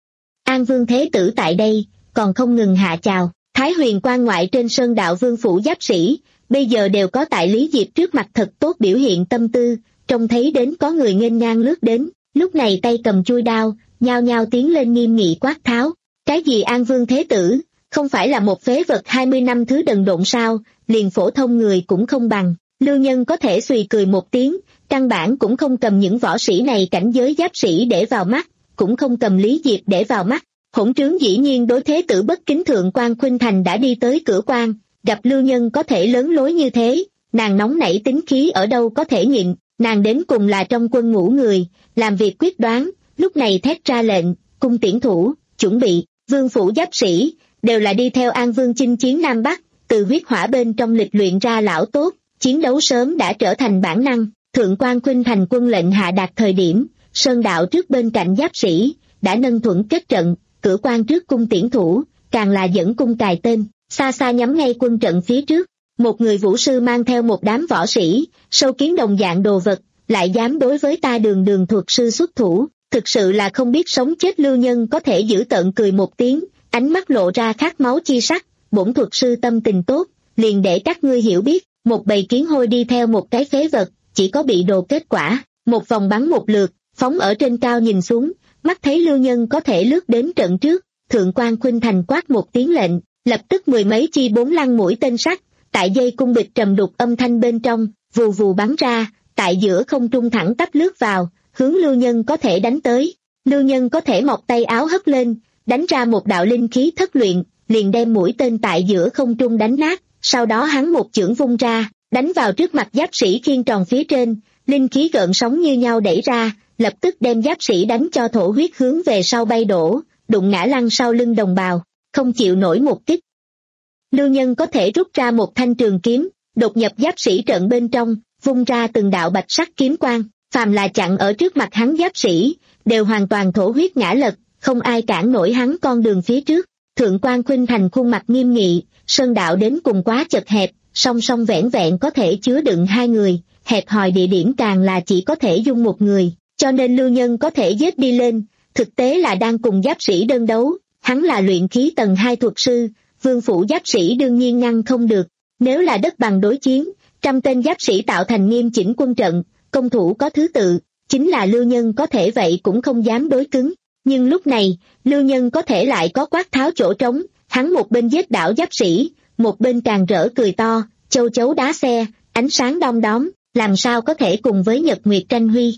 An Vương Thế Tử tại đây, còn không ngừng hạ chào, Thái Huyền quan ngoại trên sơn đạo vương phủ giáp sĩ, bây giờ đều có tại Lý Diệp trước mặt thật tốt biểu hiện tâm tư, trông thấy đến có người nghênh ngang lướt đến, lúc này tay cầm chuôi đao, nhao nhao tiến lên nghiêm nghị quát tháo, cái gì An Vương Thế Tử, không phải là một phế vật hai mươi năm thứ đần độn sao, liền phổ thông người cũng không bằng. Lưu Nhân có thể suy cười một tiếng, căn bản cũng không cầm những võ sĩ này cảnh giới giáp sĩ để vào mắt, cũng không cầm Lý Diệp để vào mắt. Hỗn trướng dĩ nhiên đối thế tử bất kính. Thượng quan Khuynh Thành đã đi tới cửa quan, gặp Lưu Nhân có thể lớn lối như thế, nàng nóng nảy tính khí ở đâu có thể nhịn, nàng đến cùng là trong quân ngũ người, làm việc quyết đoán, lúc này thét ra lệnh, cung tiễn thủ, chuẩn bị, vương phủ giáp sĩ, đều là đi theo An Vương chinh chiến Nam Bắc, từ huyết hỏa bên trong lịch luyện ra lão tốt, chiến đấu sớm đã trở thành bản năng. Thượng quan Khuynh Thành quân lệnh hạ đạt thời điểm, sơn đạo trước bên cạnh giáp sĩ, đã nâng thuẫn kết trận, cửa quan trước cung tiễn thủ, càng là dẫn cung cài tên, xa xa nhắm ngay quân trận phía trước. Một người vũ sư mang theo một đám võ sĩ, sâu kiến đồng dạng đồ vật, lại dám đối với ta đường đường thuật sư xuất thủ, thực sự là không biết sống chết. Lưu Nhân có thể giữ tợn cười một tiếng, ánh mắt lộ ra khát máu chi sắc, bổn thuật sư tâm tình tốt, liền để các ngươi hiểu biết, một bầy kiến hôi đi theo một cái phế vật, chỉ có bị đồ kết quả, một vòng bắn một lượt, phóng ở trên cao nhìn xuống, mắt thấy Lưu Nhân có thể lướt đến trận trước, Thượng quan Khuynh Thành quát một tiếng lệnh, lập tức mười mấy chi bốn lăng mũi tên sắt, tại dây cung bịch trầm đục âm thanh bên trong, vù vù bắn ra, tại giữa không trung thẳng tắp lướt vào, hướng Lưu Nhân có thể đánh tới. Lưu Nhân có thể mọc tay áo hất lên, đánh ra một đạo linh khí thất luyện, liền đem mũi tên tại giữa không trung đánh nát, sau đó hắn một chưởng vung ra, đánh vào trước mặt giáp sĩ khiên tròn phía trên, linh khí gợn sóng như nhau đẩy ra, lập tức đem giáp sĩ đánh cho thổ huyết hướng về sau bay đổ, đụng ngã lăn sau lưng đồng bào, không chịu nổi một kích. Lưu Nhân có thể rút ra một thanh trường kiếm, đột nhập giáp sĩ trận bên trong, vung ra từng đạo bạch sắc kiếm quang, phàm là chặn ở trước mặt hắn giáp sĩ, đều hoàn toàn thổ huyết ngã lật, không ai cản nổi hắn con đường phía trước. Thượng quan Khuynh Thành khuôn mặt nghiêm nghị, sơn đạo đến cùng quá chật hẹp, song song vẻn vẹn có thể chứa đựng hai người, hẹp hòi địa điểm càng là chỉ có thể dung một người, cho nên Lưu Nhân có thể giết đi lên, thực tế là đang cùng giáp sĩ đơn đấu, hắn là luyện khí tầng hai thuật sư, vương phủ giáp sĩ đương nhiên ngăn không được, nếu là đất bằng đối chiến, trăm tên giáp sĩ tạo thành nghiêm chỉnh quân trận, công thủ có thứ tự, chính là Lưu Nhân có thể vậy cũng không dám đối cứng, nhưng lúc này, Lưu Nhân có thể lại có quát tháo chỗ trống, hắn một bên giết đảo giáp sĩ, một bên càng rỡ cười to, châu chấu đá xe, ánh sáng đom đóm, làm sao có thể cùng với Nhật Nguyệt tranh huy.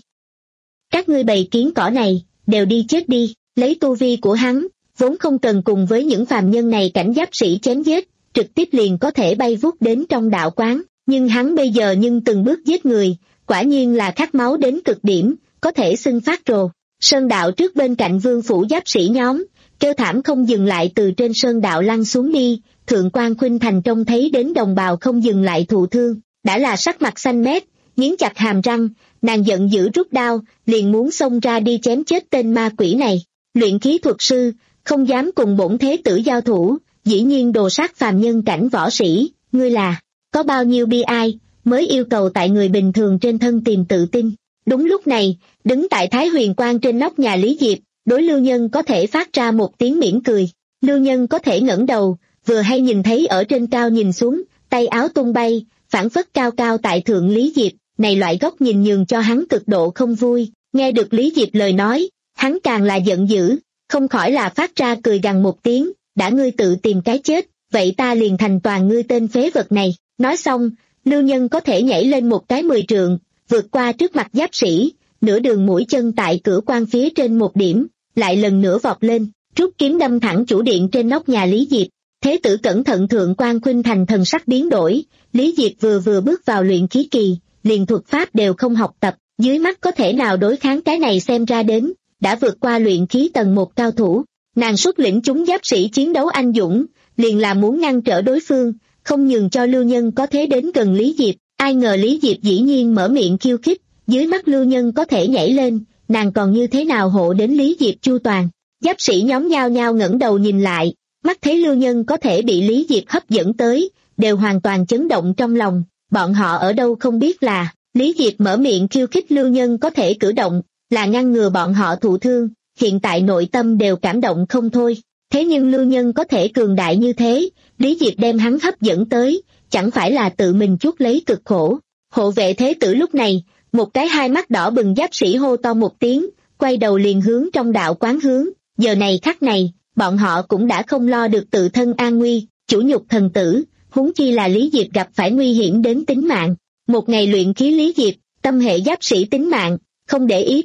Các ngươi bầy kiến cỏ này, đều đi chết đi, lấy tu vi của hắn, vốn không cần cùng với những phàm nhân này cảnh giáp sĩ chém giết, trực tiếp liền có thể bay vút đến trong đạo quán, nhưng hắn bây giờ nhưng từng bước giết người, quả nhiên là khát máu đến cực điểm, có thể xưng phát rồ. Sơn đạo trước bên cạnh vương phủ giáp sĩ nhóm, kêu thảm không dừng lại từ trên sơn đạo lăn xuống đi, Thượng quan Khuynh Thành trông thấy đến đồng bào không dừng lại thụ thương, đã là sắc mặt xanh mét, nghiến chặt hàm răng, nàng giận dữ rút đao, liền muốn xông ra đi chém chết tên ma quỷ này. Luyện khí thuật sư, không dám cùng bổn thế tử giao thủ, dĩ nhiên đồ sát phàm nhân cảnh võ sĩ, ngươi là, có bao nhiêu bi ai, mới yêu cầu tại người bình thường trên thân tìm tự tin. Đúng lúc này, đứng tại Thái Huyền Quang trên nóc nhà Lý Diệp, đối Lưu Nhân có thể phát ra một tiếng mỉm cười. Lưu Nhân có thể ngẩng đầu, vừa hay nhìn thấy ở trên cao nhìn xuống, tay áo tung bay, phản phất cao cao tại thượng Lý Diệp, này loại góc nhìn nhường cho hắn cực độ không vui. Nghe được Lý Diệp lời nói, hắn càng là giận dữ, không khỏi là phát ra cười gằn một tiếng, đã ngươi tự tìm cái chết, vậy ta liền thành toàn ngươi tên phế vật này. Nói xong, Lưu Nhân có thể nhảy lên một cái mười trượng, vượt qua trước mặt giáp sĩ, nửa đường mũi chân tại cửa quan phía trên một điểm, lại lần nữa vọt lên, rút kiếm đâm thẳng chủ điện trên nóc nhà Lý Diệp. Thế tử cẩn thận Thượng quan Khuynh Thành thần sắc biến đổi, Lý Diệp vừa vừa bước vào luyện khí kỳ, liền thuật pháp đều không học tập, dưới mắt có thể nào đối kháng cái này xem ra đến, đã vượt qua luyện khí tầng một cao thủ. Nàng xuất lĩnh chúng giáp sĩ chiến đấu anh dũng, liền là muốn ngăn trở đối phương, không nhường cho Lưu Nhân có thế đến gần Lý Diệp. Ai ngờ Lý Diệp dĩ nhiên mở miệng khiêu khích, dưới mắt Lưu Nhân có thể nhảy lên, nàng còn như thế nào hộ đến Lý Diệp chu toàn. Giáp sĩ nhóm nhao nhao ngẩng đầu nhìn lại, mắt thấy Lưu Nhân có thể bị Lý Diệp hấp dẫn tới, đều hoàn toàn chấn động trong lòng, bọn họ ở đâu không biết là, Lý Diệp mở miệng khiêu khích Lưu Nhân có thể cử động, là ngăn ngừa bọn họ thụ thương, hiện tại nội tâm đều cảm động không thôi. Thế nhưng Lưu Nhân có thể cường đại như thế, Lý Diệp đem hắn hấp dẫn tới, chẳng phải là tự mình chuốc lấy cực khổ. Hộ vệ thế tử lúc này, một cái hai mắt đỏ bừng giáp sĩ hô to một tiếng, quay đầu liền hướng trong đạo quán hướng, giờ này khắc này, bọn họ cũng đã không lo được tự thân an nguy, chủ nhục thần tử, huống chi là Lý Diệp gặp phải nguy hiểm đến tính mạng. Một ngày luyện khí Lý Diệp, tâm hệ giáp sĩ tính mạng, không để ý.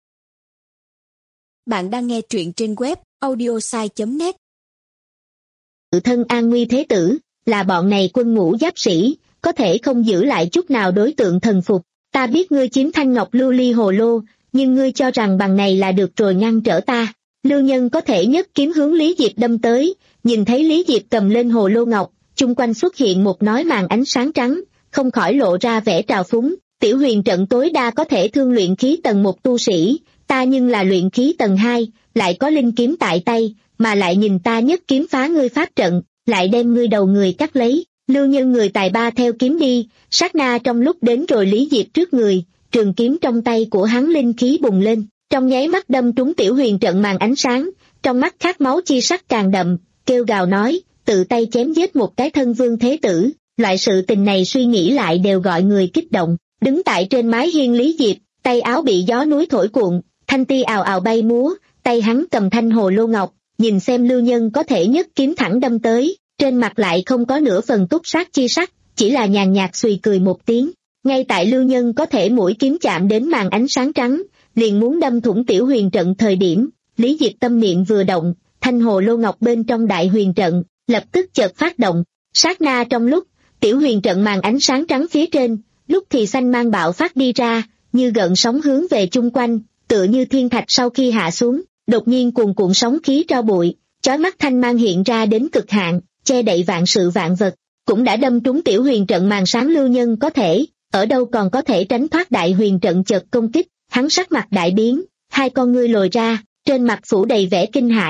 Bạn đang nghe truyện trên web audiosai chấm net. Tự thân an nguy thế tử, là bọn này quân ngũ giáp sĩ, có thể không giữ lại chút nào đối tượng thần phục. Ta biết ngươi chiếm thanh ngọc lưu ly hồ lô, nhưng ngươi cho rằng bằng này là được rồi ngăn trở ta. Lưu Nhân có thể nhất kiếm hướng Lý Diệp đâm tới, nhìn thấy Lý Diệp cầm lên hồ lô ngọc, chung quanh xuất hiện một nói màn ánh sáng trắng, không khỏi lộ ra vẻ trào phúng. Tiểu huyền trận tối đa có thể thương luyện khí tầng một tu sĩ, ta nhưng là luyện khí tầng hai, lại có linh kiếm tại tay, mà lại nhìn ta nhất kiếm phá ngươi pháp trận, lại đem ngươi đầu người cắt lấy. Lưu Nhân người tài ba theo kiếm đi, sát na trong lúc đến rồi Lý Diệp trước người, trường kiếm trong tay của hắn linh khí bùng lên, trong nháy mắt đâm trúng tiểu huyền trận màn ánh sáng, trong mắt khát máu chi sắc càng đậm, kêu gào nói, tự tay chém giết một cái thân vương thế tử. Loại sự tình này suy nghĩ lại đều gọi người kích động. Đứng tại trên mái hiên Lý Diệp, tay áo bị gió núi thổi cuộn, thanh ti ào ào bay múa, tay hắn cầm thanh hồ lô ngọc, nhìn xem Lưu Nhân có thể nhất kiếm thẳng đâm tới, trên mặt lại không có nửa phần túc sát chi sắc, chỉ là nhàn nhạt xùy cười một tiếng. Ngay tại Lưu Nhân có thể mũi kiếm chạm đến màn ánh sáng trắng, liền muốn đâm thủng tiểu huyền trận thời điểm, Lý Diệp tâm niệm vừa động, thanh hồ lô ngọc bên trong đại huyền trận, lập tức chợt phát động, sát na trong lúc, tiểu huyền trận màn ánh sáng trắng phía trên, lúc thì xanh mang bạo phát đi ra, như gợn sóng hướng về chung quanh, tựa như thiên thạch sau khi hạ xuống, đột nhiên cuồn cuộn sóng khí tro bụi, chói mắt thanh mang hiện ra đến cực hạn, che đậy vạn sự vạn vật, cũng đã đâm trúng tiểu huyền trận màn sáng Lưu Nhân có thể, ở đâu còn có thể tránh thoát đại huyền trận chợt công kích, hắn sắc mặt đại biến, hai con ngươi lồi ra, trên mặt phủ đầy vẻ kinh hãi,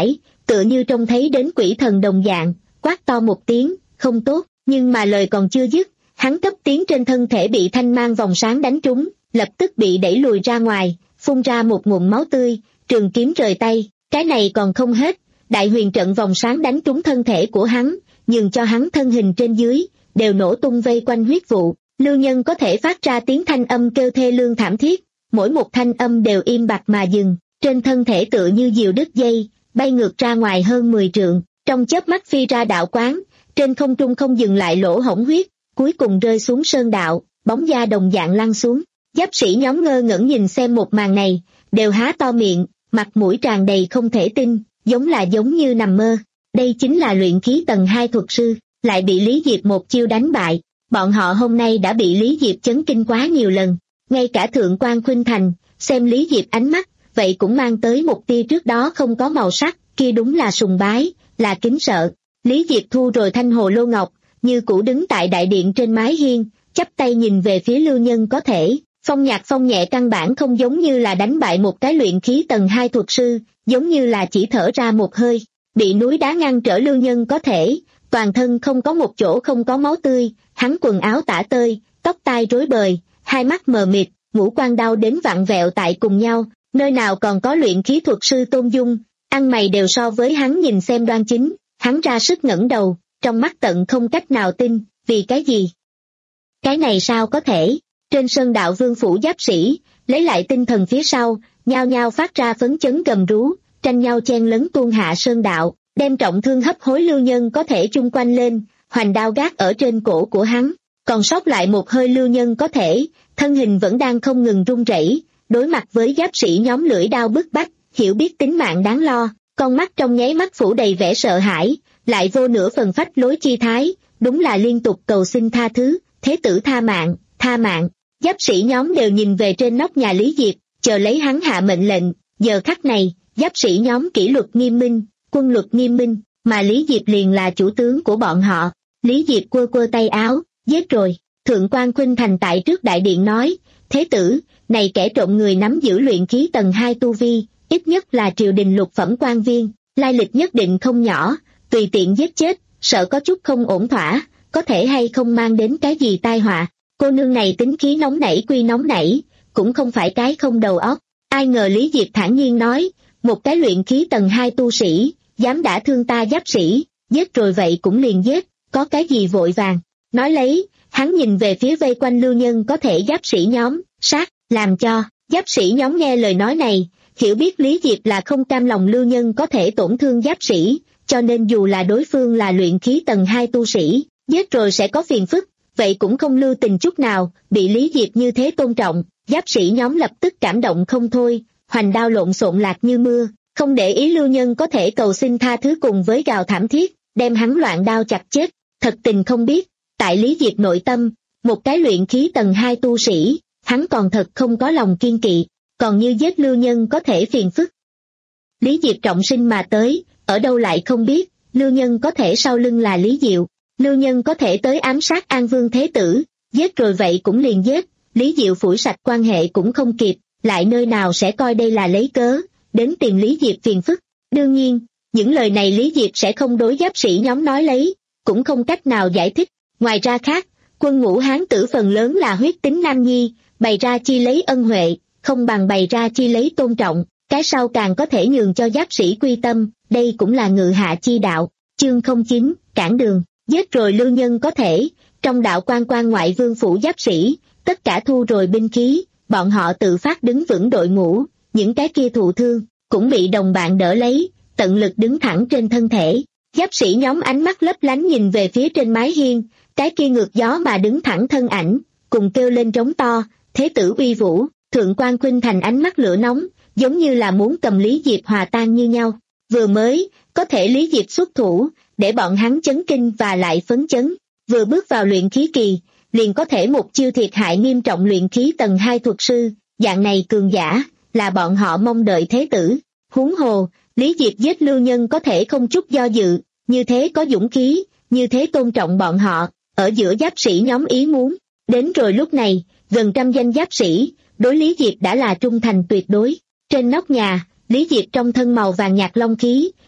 tựa như trông thấy đến quỷ thần đồng dạng, quát to một tiếng, không tốt, nhưng mà lời còn chưa dứt, hắn cấp tiến trên thân thể bị thanh mang vòng sáng đánh trúng, lập tức bị đẩy lùi ra ngoài, phun ra một ngụm máu tươi, trường kiếm rời tay, cái này còn không hết, đại huyền trận vòng sáng đánh trúng thân thể của hắn, nhường cho hắn thân hình trên dưới, đều nổ tung vây quanh huyết vụ, lưu nhân có thể phát ra tiếng thanh âm kêu thê lương thảm thiết, mỗi một thanh âm đều im bặt mà dừng, trên thân thể tựa như diều đứt dây, bay ngược ra ngoài hơn mười trượng, trong chớp mắt phi ra đạo quán, trên không trung không dừng lại lỗ hổng huyết, cuối cùng rơi xuống sơn đạo, bóng da đồng dạng lăn xuống. Giáp sĩ nhóm ngơ ngẩn nhìn xem một màn này, đều há to miệng, mặt mũi tràn đầy không thể tin, giống là giống như nằm mơ. Đây chính là luyện khí tầng hai thuật sư, lại bị Lý Diệp một chiêu đánh bại. Bọn họ hôm nay đã bị Lý Diệp chấn kinh quá nhiều lần, ngay cả Thượng quan Khuynh Thành, xem Lý Diệp ánh mắt, vậy cũng mang tới một tia trước đó không có màu sắc, kia đúng là sùng bái, là kính sợ. Lý Diệp thu rồi thanh hồ lô ngọc, như cũ đứng tại đại điện trên mái hiên, chắp tay nhìn về phía lưu nhân có thể. Phong Nhạc Phong nhẹ căn bản không giống như là đánh bại một cái luyện khí tầng hai thuật sư, giống như là chỉ thở ra một hơi, bị núi đá ngăn trở lưu nhân có thể, toàn thân không có một chỗ không có máu tươi, hắn quần áo tả tơi, tóc tai rối bời, hai mắt mờ mịt, ngũ quan đau đến vặn vẹo tại cùng nhau, nơi nào còn có luyện khí thuật sư tôn dung, ăn mày đều so với hắn nhìn xem đoan chính, hắn ra sức ngẩng đầu, trong mắt tận không cách nào tin, vì cái gì? Cái này sao có thể? Trên sơn đạo vương phủ giáp sĩ, lấy lại tinh thần phía sau, nhao nhao phát ra phấn chấn gầm rú, tranh nhau chen lấn tuôn hạ sơn đạo, đem trọng thương hấp hối lưu nhân có thể chung quanh lên, hoành đao gác ở trên cổ của hắn, còn sót lại một hơi lưu nhân có thể, thân hình vẫn đang không ngừng run rẩy, đối mặt với giáp sĩ nhóm lưỡi đao bức bách, hiểu biết tính mạng đáng lo, con mắt trong nháy mắt phủ đầy vẻ sợ hãi, lại vô nửa phần phách lối chi thái, đúng là liên tục cầu xin tha thứ, thế tử tha mạng, tha mạng. Giáp sĩ nhóm đều nhìn về trên nóc nhà Lý Diệp, chờ lấy hắn hạ mệnh lệnh, giờ khắc này, giáp sĩ nhóm kỷ luật nghiêm minh, quân luật nghiêm minh, mà Lý Diệp liền là chủ tướng của bọn họ. Lý Diệp quơ quơ tay áo, giết rồi, Thượng quan Khuynh Thành tại trước đại điện nói, thế tử, này kẻ trộm người nắm giữ luyện khí tầng hai tu vi, ít nhất là triều đình lục phẩm quan viên, lai lịch nhất định không nhỏ, tùy tiện giết chết, sợ có chút không ổn thỏa, có thể hay không mang đến cái gì tai họa. Cô nương này tính khí nóng nảy quy nóng nảy, cũng không phải cái không đầu óc. Ai ngờ Lý Diệp thản nhiên nói, một cái luyện khí tầng hai tu sĩ, dám đả thương ta giáp sĩ, giết rồi vậy cũng liền giết, có cái gì vội vàng. Nói lấy, hắn nhìn về phía vây quanh lưu nhân có thể giáp sĩ nhóm, sát, làm cho, giáp sĩ nhóm nghe lời nói này, hiểu biết Lý Diệp là không cam lòng lưu nhân có thể tổn thương giáp sĩ, cho nên dù là đối phương là luyện khí tầng hai tu sĩ, giết rồi sẽ có phiền phức. Vậy cũng không lưu tình chút nào, bị Lý Diệp như thế tôn trọng, giáp sĩ nhóm lập tức cảm động không thôi, hoành đao lộn xộn lạc như mưa, không để ý lưu nhân có thể cầu xin tha thứ cùng với gào thảm thiết, đem hắn loạn đao chặt chết, thật tình không biết, tại Lý Diệp nội tâm, một cái luyện khí tầng hai tu sĩ, hắn còn thật không có lòng kiên kỵ, còn như giết lưu nhân có thể phiền phức. Lý Diệp trọng sinh mà tới, ở đâu lại không biết, lưu nhân có thể sau lưng là Lý Diệu. Lưu nhân có thể tới ám sát An Vương Thế Tử, giết rồi vậy cũng liền giết, Lý Diệu phủi sạch quan hệ cũng không kịp, lại nơi nào sẽ coi đây là lấy cớ, đến tìm Lý Diệp phiền phức. Đương nhiên, những lời này Lý Diệp sẽ không đối giáp sĩ nhóm nói lấy, cũng không cách nào giải thích. Ngoài ra khác, quân ngũ Hán tử phần lớn là huyết tính nam nhi, bày ra chi lấy ân huệ, không bằng bày ra chi lấy tôn trọng, cái sau càng có thể nhường cho giáp sĩ quy tâm, đây cũng là ngự hạ chi đạo. Chương không chín, cản đường. Giết rồi lưu nhân có thể, trong đạo quan quan ngoại vương phủ giáp sĩ, tất cả thu rồi binh khí, bọn họ tự phát đứng vững đội ngũ, những cái kia thụ thương, cũng bị đồng bạn đỡ lấy, tận lực đứng thẳng trên thân thể. Giáp sĩ nhóm ánh mắt lấp lánh nhìn về phía trên mái hiên, cái kia ngược gió mà đứng thẳng thân ảnh, cùng kêu lên trống to, thế tử uy vũ, Thượng quan Khuynh Thành ánh mắt lửa nóng, giống như là muốn cầm Lý Diệp hòa tan như nhau. Vừa mới, có thể Lý Diệp xuất thủ, để bọn hắn chấn kinh và lại phấn chấn, vừa bước vào luyện khí kỳ, liền có thể một chiêu thiệt hại nghiêm trọng luyện khí tầng hai thuật sư, dạng này cường giả, là bọn họ mong đợi thế tử. Huống hồ, Lý Diệp giết lưu nhân có thể không chút do dự, như thế có dũng khí, như thế tôn trọng bọn họ, ở giữa giáp sĩ nhóm ý muốn. Đến rồi lúc này, gần trăm danh giáp sĩ, đối Lý Diệp đã là trung thành tuyệt đối. Trên nóc nhà, Lý Diệp trong thân màu vàng nhạt long khí,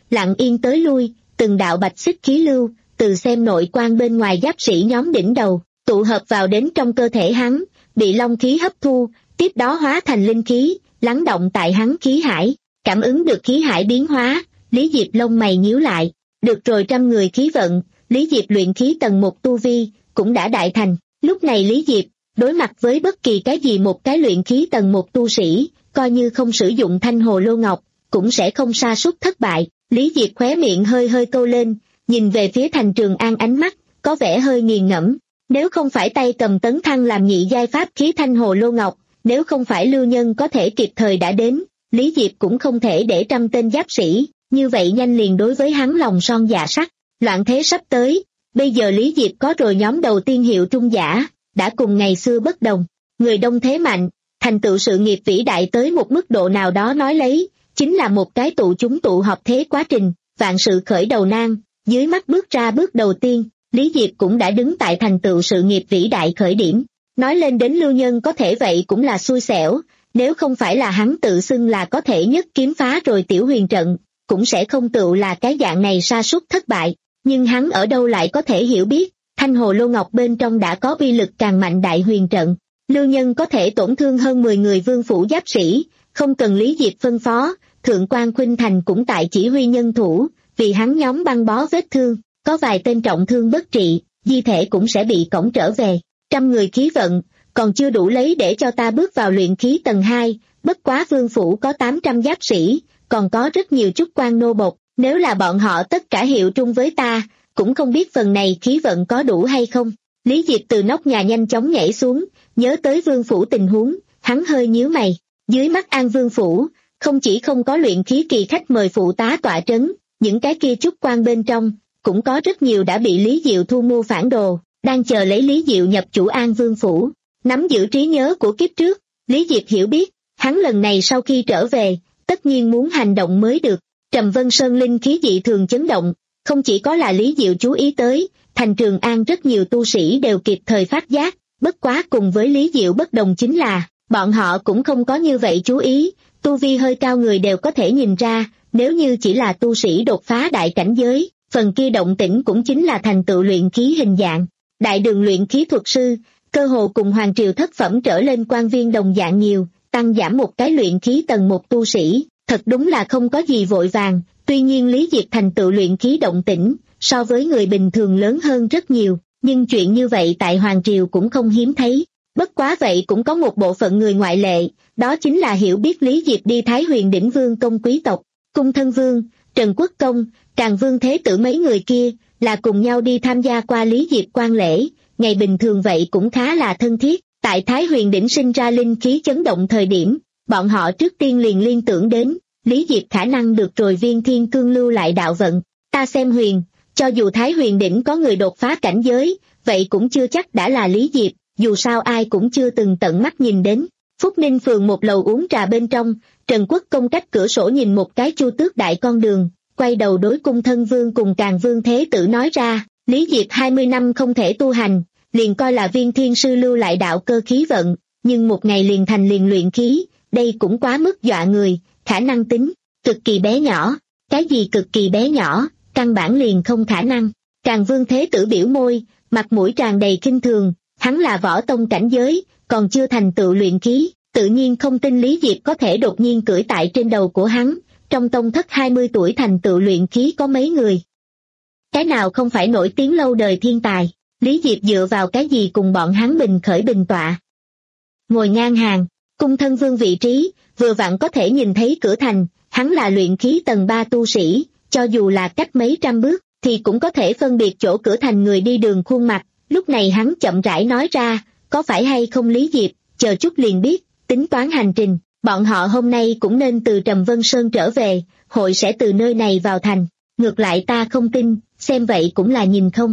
lặng yên tới lui, từng đạo bạch xích khí lưu, từ xem nội quan bên ngoài giáp sĩ nhóm đỉnh đầu, tụ hợp vào đến trong cơ thể hắn, bị long khí hấp thu, tiếp đó hóa thành linh khí, lắng động tại hắn khí hải. Cảm ứng được khí hải biến hóa, Lý Diệp lông mày nhíu lại. Được rồi, trăm người khí vận, Lý Diệp luyện khí tầng một tu vi, cũng đã đại thành. Lúc này Lý Diệp, đối mặt với bất kỳ cái gì một cái luyện khí tầng một tu sĩ, coi như không sử dụng thanh hồ lô ngọc, cũng sẽ không sa sút thất bại. Lý Diệp khóe miệng hơi hơi câu lên, nhìn về phía Thành Trường An, ánh mắt có vẻ hơi nghiền ngẫm. Nếu không phải tay cầm tấn thăng làm nhị giai pháp khí thanh hồ lô ngọc, nếu không phải Lưu Nhân có thể kịp thời đã đến, Lý Diệp cũng không thể để trăm tên giáp sĩ như vậy nhanh liền đối với hắn lòng son dạ sắt. Loạn thế sắp tới, bây giờ Lý Diệp có rồi nhóm đầu tiên hiệu trung giả, đã cùng ngày xưa bất đồng. Người đông thế mạnh, thành tựu sự nghiệp vĩ đại tới một mức độ nào đó nói lấy, chính là một cái tụ chúng tụ họp thế quá trình, vạn sự khởi đầu nan, dưới mắt bước ra bước đầu tiên, Lý Diệp cũng đã đứng tại thành tựu sự nghiệp vĩ đại khởi điểm. Nói lên đến Lưu Nhân có thể vậy cũng là xui xẻo, nếu không phải là hắn tự xưng là có thể nhất kiếm phá rồi tiểu huyền trận, cũng sẽ không tựu là cái dạng này sa sút thất bại. Nhưng hắn ở đâu lại có thể hiểu biết, thanh hồ lô ngọc bên trong đã có uy lực càng mạnh đại huyền trận. Lưu Nhân có thể tổn thương hơn mười người vương phủ giáp sĩ, không cần Lý Diệp phân phó, Thượng quan Khuynh Thành cũng tại chỉ huy nhân thủ, vì hắn nhóm băng bó vết thương, có vài tên trọng thương bất trị, di thể cũng sẽ bị cõng trở về. Trăm người khí vận, còn chưa đủ lấy để cho ta bước vào luyện khí tầng hai, bất quá vương phủ có tám trăm giáp sĩ, còn có rất nhiều chút quan nô bộc, nếu là bọn họ tất cả hiệu trung với ta, cũng không biết phần này khí vận có đủ hay không. Lý Diệp từ nóc nhà nhanh chóng nhảy xuống, nhớ tới vương phủ tình huống, hắn hơi nhíu mày. Dưới mắt An Vương phủ, không chỉ không có luyện khí kỳ khách mời phụ tá tọa trấn, những cái kia chút quan bên trong, cũng có rất nhiều đã bị Lý Diệu thu mua phản đồ, đang chờ lấy Lý Diệu nhập chủ An Vương phủ. Nắm giữ trí nhớ của kiếp trước, Lý Diệp hiểu biết, hắn lần này sau khi trở về, tất nhiên muốn hành động mới được. Trầm Vân Sơn linh khí dị thường chấn động, không chỉ có là Lý Diệu chú ý tới, Thành Trường An rất nhiều tu sĩ đều kịp thời phát giác, bất quá cùng với Lý Diệu bất đồng chính là, bọn họ cũng không có như vậy chú ý, tu vi hơi cao người đều có thể nhìn ra, nếu như chỉ là tu sĩ đột phá đại cảnh giới, phần kia động tĩnh cũng chính là thành tựu luyện khí hình dạng. Đại đường luyện khí thuật sư, cơ hồ cùng hoàng triều thất phẩm trở lên quan viên đồng dạng nhiều, tăng giảm một cái luyện khí tầng một tu sĩ, thật đúng là không có gì vội vàng. Tuy nhiên Lý Diệp thành tựu luyện khí động tĩnh, so với người bình thường lớn hơn rất nhiều, nhưng chuyện như vậy tại hoàng triều cũng không hiếm thấy. Bất quá vậy cũng có một bộ phận người ngoại lệ, đó chính là hiểu biết Lý Diệp đi Thái Huyền Đỉnh Vương công quý tộc, Cung Thân Vương, Trần Quốc Công, Càn Vương Thế Tử mấy người kia, là cùng nhau đi tham gia qua Lý Diệp quan lễ, ngày bình thường vậy cũng khá là thân thiết. Tại Thái Huyền Đỉnh sinh ra linh khí chấn động thời điểm, bọn họ trước tiên liền liên tưởng đến, Lý Diệp khả năng được rồi viên thiên cương lưu lại đạo vận. Ta xem huyền, cho dù Thái Huyền Đỉnh có người đột phá cảnh giới, vậy cũng chưa chắc đã là Lý Diệp, dù sao ai cũng chưa từng tận mắt nhìn đến. Phúc Ninh phường một lầu uống trà bên trong, Trần Quốc Công cách cửa sổ nhìn một cái Chu Tước đại con đường, quay đầu đối Cung Thân Vương cùng Càn Vương Thế Tử nói ra, Lý Diệp hai mươi năm không thể tu hành, liền coi là viên thiên sư lưu lại đạo cơ khí vận, nhưng một ngày liền thành liền luyện khí, đây cũng quá mức dọa người, khả năng tính, cực kỳ bé nhỏ. Cái gì cực kỳ bé nhỏ, căn bản liền không khả năng. Càn Vương Thế Tử biểu môi, mặt mũi tràn đầy khinh thường, hắn là võ tông cảnh giới, còn chưa thành tựu luyện khí, tự nhiên không tin Lý Diệp có thể đột nhiên cưỡi tại trên đầu của hắn. Trong tông thất hai mươi tuổi thành tựu luyện khí có mấy người? Cái nào không phải nổi tiếng lâu đời thiên tài? Lý Diệp dựa vào cái gì cùng bọn hắn bình khởi bình tọa? Ngồi ngang hàng, Cung Thân Vương vị trí, vừa vặn có thể nhìn thấy cửa thành, hắn là luyện khí tầng ba tu sĩ, cho dù là cách mấy trăm bước, thì cũng có thể phân biệt chỗ cửa thành người đi đường khuôn mặt. Lúc này hắn chậm rãi nói ra, có phải hay không Lý Diệp, chờ chút liền biết, tính toán hành trình, bọn họ hôm nay cũng nên từ Trầm Vân Sơn trở về, hội sẽ từ nơi này vào thành, ngược lại ta không tin, xem vậy cũng là nhìn không.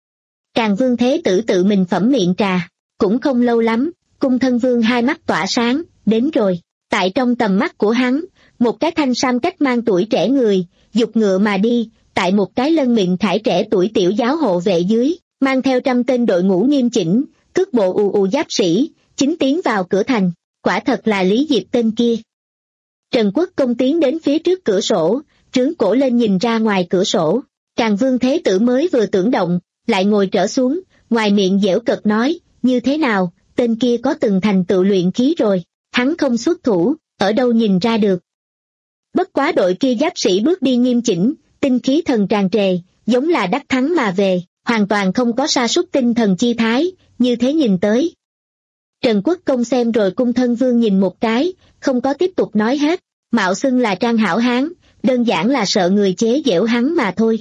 Càn Vương Thế Tử tự mình phẩm miệng trà, cũng không lâu lắm, Cung Thân Vương hai mắt tỏa sáng, đến rồi. Tại trong tầm mắt của hắn, một cái thanh sam cách mang tuổi trẻ người, dục ngựa mà đi, tại một cái lân miệng thải trẻ tuổi tiểu giáo hộ vệ dưới, mang theo trăm tên đội ngũ nghiêm chỉnh, cước bộ ù ù giáp sĩ, chính tiến vào cửa thành, quả thật là Lý Diệp tên kia. Trần Quốc Công tiến đến phía trước cửa sổ, trướng cổ lên nhìn ra ngoài cửa sổ. Càng Vương Thế Tử mới vừa tưởng động, lại ngồi trở xuống, ngoài miệng giễu cợt nói, như thế nào, tên kia có từng thành tựu luyện khí rồi, hắn không xuất thủ, ở đâu nhìn ra được. Bất quá đội kia giáp sĩ bước đi nghiêm chỉnh, tinh khí thần tràn trề, giống là đắc thắng mà về, hoàn toàn không có sa sút tinh thần chi thái, như thế nhìn tới. Trần Quốc Công xem rồi Cung Thân Vương nhìn một cái, không có tiếp tục nói hết, mạo xưng là Trang hảo hán, đơn giản là sợ người chế giễu hắn mà thôi.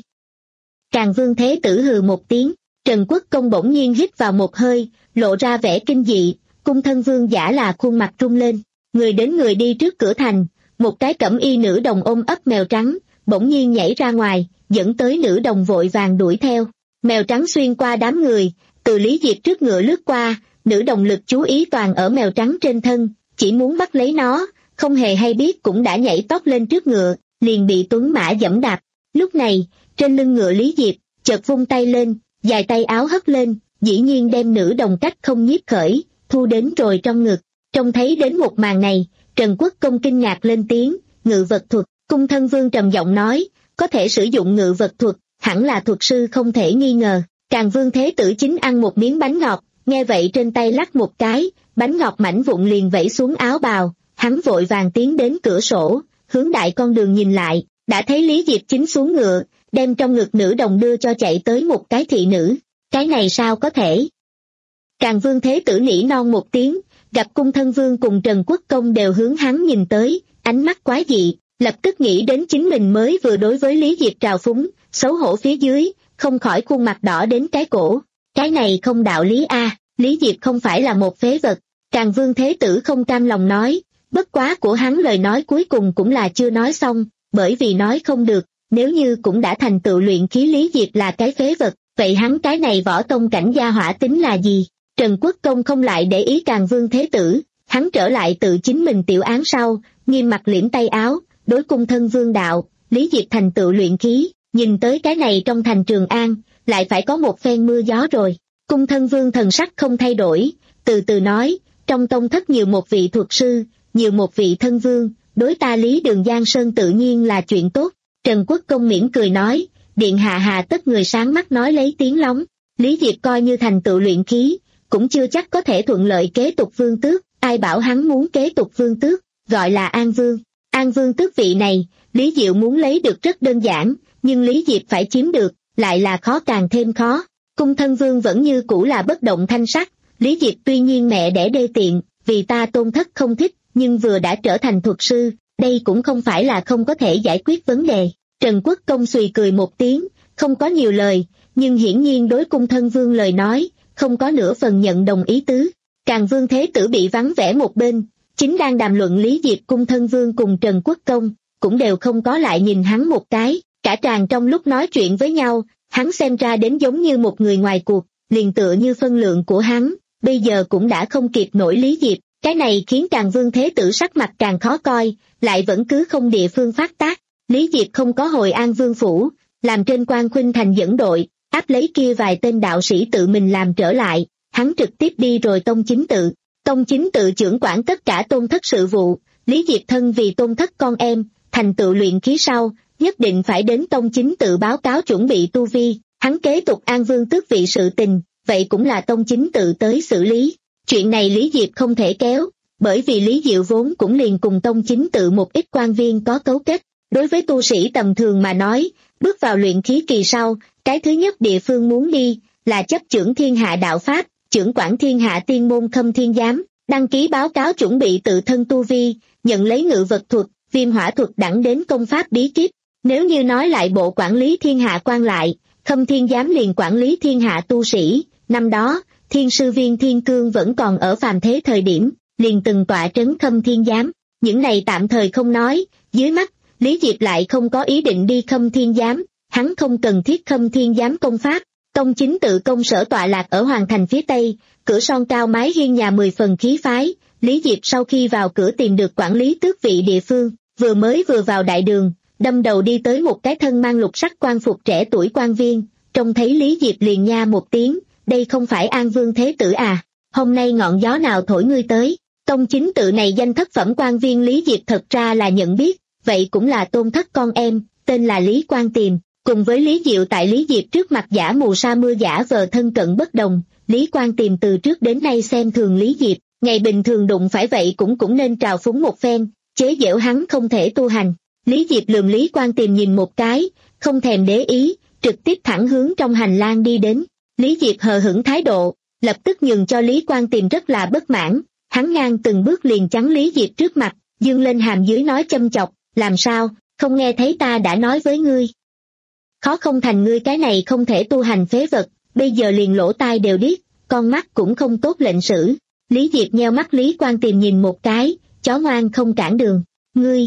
Càng Vương Thế Tử hừ một tiếng, Trần Quốc Công bỗng nhiên hít vào một hơi, lộ ra vẻ kinh dị, Cung Thân Vương giả là khuôn mặt rung lên, người đến người đi trước cửa thành, một cái cẩm y nữ đồng ôm ấp mèo trắng, bỗng nhiên nhảy ra ngoài, dẫn tới nữ đồng vội vàng đuổi theo. Mèo trắng xuyên qua đám người, từ Lý Diệp trước ngựa lướt qua, nữ đồng lực chú ý toàn ở mèo trắng trên thân, chỉ muốn bắt lấy nó, không hề hay biết cũng đã nhảy tót lên trước ngựa, liền bị tuấn mã giẫm đạp. Lúc này, trên lưng ngựa Lý Diệp, chợt vung tay lên, dài tay áo hất lên, dĩ nhiên đem nữ đồng cách không nhiếp khởi, thu đến rồi trong ngực. Trông thấy đến một màn này, Trần Quốc Công kinh ngạc lên tiếng, ngự vật thuật. Cung Thân Vương trầm giọng nói, có thể sử dụng ngự vật thuật, hẳn là thuật sư không thể nghi ngờ. Càng Vương Thế Tử chính ăn một miếng bánh ngọt, nghe vậy trên tay lắc một cái, bánh ngọt mảnh vụn liền vẩy xuống áo bào, hắn vội vàng tiến đến cửa sổ, hướng đại con đường nhìn lại, đã thấy Lý Diệp chính xuống ngựa, đem trong ngực nữ đồng đưa cho chạy tới một cái thị nữ. Cái này sao có thể? Càng Vương Thế Tử nỉ non một tiếng, gặp Cung Thân Vương cùng Trần Quốc Công đều hướng hắn nhìn tới, ánh mắt quái dị, lập tức nghĩ đến chính mình mới vừa đối với Lý Diệp trào phúng, xấu hổ phía dưới, không khỏi khuôn mặt đỏ đến cái cổ. Cái này không đạo lý a, à, Lý Diệp không phải là một phế vật. Càng Vương Thế Tử không cam lòng nói, bất quá của hắn lời nói cuối cùng cũng là chưa nói xong, bởi vì nói không được, nếu như cũng đã thành tựu luyện khí Lý Diệp là cái phế vật, vậy hắn cái này võ tông cảnh gia hỏa tính là gì? Trần Quốc Công không lại để ý Càng Vương Thế Tử, hắn trở lại tự chính mình tiểu án sau, nghiêm mặt liễm tay áo, đối Cung Thân Vương đạo, Lý Diệp thành tựu luyện khí, nhìn tới cái này trong thành Trường An, lại phải có một phen mưa gió rồi. Cung Thân Vương thần sắc không thay đổi, từ từ nói, trong tông thất nhiều một vị thuật sư, nhiều một vị thân vương, đối ta Lý Đường Giang Sơn tự nhiên là chuyện tốt. Trần Quốc Công mỉm cười nói, điện hạ hà tất người sáng mắt nói lấy tiếng lóng, Lý Diệp coi như thành tựu luyện khí, cũng chưa chắc có thể thuận lợi kế tục vương tước, ai bảo hắn muốn kế tục vương tước, gọi là An Vương. An Vương tước vị này, Lý Diệu muốn lấy được rất đơn giản, nhưng Lý Diệp phải chiếm được, lại là khó càng thêm khó. Cung Thân Vương vẫn như cũ là bất động thanh sắc, Lý Diệp tuy nhiên mẹ đẻ đê tiện, vì ta tôn thất không thích, nhưng vừa đã trở thành thuật sư, đây cũng không phải là không có thể giải quyết vấn đề. Trần Quốc Công xùy cười một tiếng, không có nhiều lời, nhưng hiển nhiên đối Cung Thân Vương lời nói, không có nửa phần nhận đồng ý tứ. Càng Vương Thế Tử bị vắng vẻ một bên, chính đang đàm luận Lý Diệp. Cung Thân Vương cùng Trần Quốc Công, cũng đều không có lại nhìn hắn một cái, cả tràng trong lúc nói chuyện với nhau, hắn xem ra đến giống như một người ngoài cuộc, liền tựa như phân lượng của hắn, bây giờ cũng đã không kịp nổi Lý Diệp, cái này khiến Càng Vương Thế Tử sắc mặt càng khó coi, lại vẫn cứ không địa phương phát tác. Lý Diệp không có hồi An Vương phủ, làm trên quan khuynh thành dẫn đội, áp lấy kia vài tên đạo sĩ tự mình làm trở lại, hắn trực tiếp đi rồi Tông Chính Tự. Tông Chính Tự trưởng quản tất cả tôn thất sự vụ, Lý Diệp thân vì tôn thất con em, thành tựu luyện khí sau, nhất định phải đến Tông Chính Tự báo cáo chuẩn bị tu vi, hắn kế tục An Vương tước vị sự tình, vậy cũng là Tông Chính Tự tới xử lý. Chuyện này Lý Diệp không thể kéo, bởi vì Lý Diệu vốn cũng liền cùng Tông Chính Tự một ít quan viên có cấu kết. Đối với tu sĩ tầm thường mà nói, bước vào luyện khí kỳ sau, cái thứ nhất địa phương muốn đi, là chấp chưởng thiên hạ đạo Pháp, chưởng quản thiên hạ tiên môn Khâm Thiên Giám, đăng ký báo cáo chuẩn bị tự thân tu vi, nhận lấy ngự vật thuật, viêm hỏa thuật đẳng đến công pháp bí kíp. Nếu như nói lại bộ quản lý thiên hạ quan lại, Khâm Thiên Giám liền quản lý thiên hạ tu sĩ, năm đó, thiên sư viên Thiên Cương vẫn còn ở phàm thế thời điểm, liền từng tọa trấn Khâm Thiên Giám, những này tạm thời không nói, dưới mắt, Lý Diệp lại không có ý định đi Khâm Thiên Giám, hắn không cần thiết Khâm Thiên Giám công pháp. Tông Chính Tự công sở tọa lạc ở Hoàng Thành phía Tây, cửa son cao mái hiên nhà mười phần khí phái. Lý Diệp sau khi vào cửa tìm được quản lý tước vị địa phương, vừa mới vừa vào đại đường, đâm đầu đi tới một cái thân mang lục sắc quan phục trẻ tuổi quan viên, trông thấy Lý Diệp liền nha một tiếng, đây không phải An Vương Thế Tử à, hôm nay ngọn gió nào thổi ngươi tới. Tông Chính Tự này danh thất phẩm quan viên Lý Diệp thật ra là nhận biết, vậy cũng là tôn thất con em, tên là Lý Quan Tiềm. Cùng với Lý Diệu tại Lý Diệp trước mặt giả mù sa mưa giả vờ thân cận bất đồng, Lý Quan Tiềm từ trước đến nay xem thường Lý Diệp, ngày bình thường đụng phải vậy cũng cũng nên trào phúng một phen, chế giễu hắn không thể tu hành. Lý Diệp lườm Lý Quan Tiềm nhìn một cái, không thèm để ý, trực tiếp thẳng hướng trong hành lang đi đến. Lý Diệp hờ hững thái độ, lập tức nhường cho Lý Quan Tiềm rất là bất mãn, hắn ngang từng bước liền chắn Lý Diệp trước mặt, dương lên hàm dưới nói châm chọc, làm sao, không nghe thấy ta đã nói với ngươi. Khó không thành ngươi cái này không thể tu hành phế vật, bây giờ liền lỗ tai đều điếc, con mắt cũng không tốt lệnh sử. Lý Diệp nheo mắt Lý Quan Tiềm nhìn một cái, chó ngoan không cản đường, ngươi.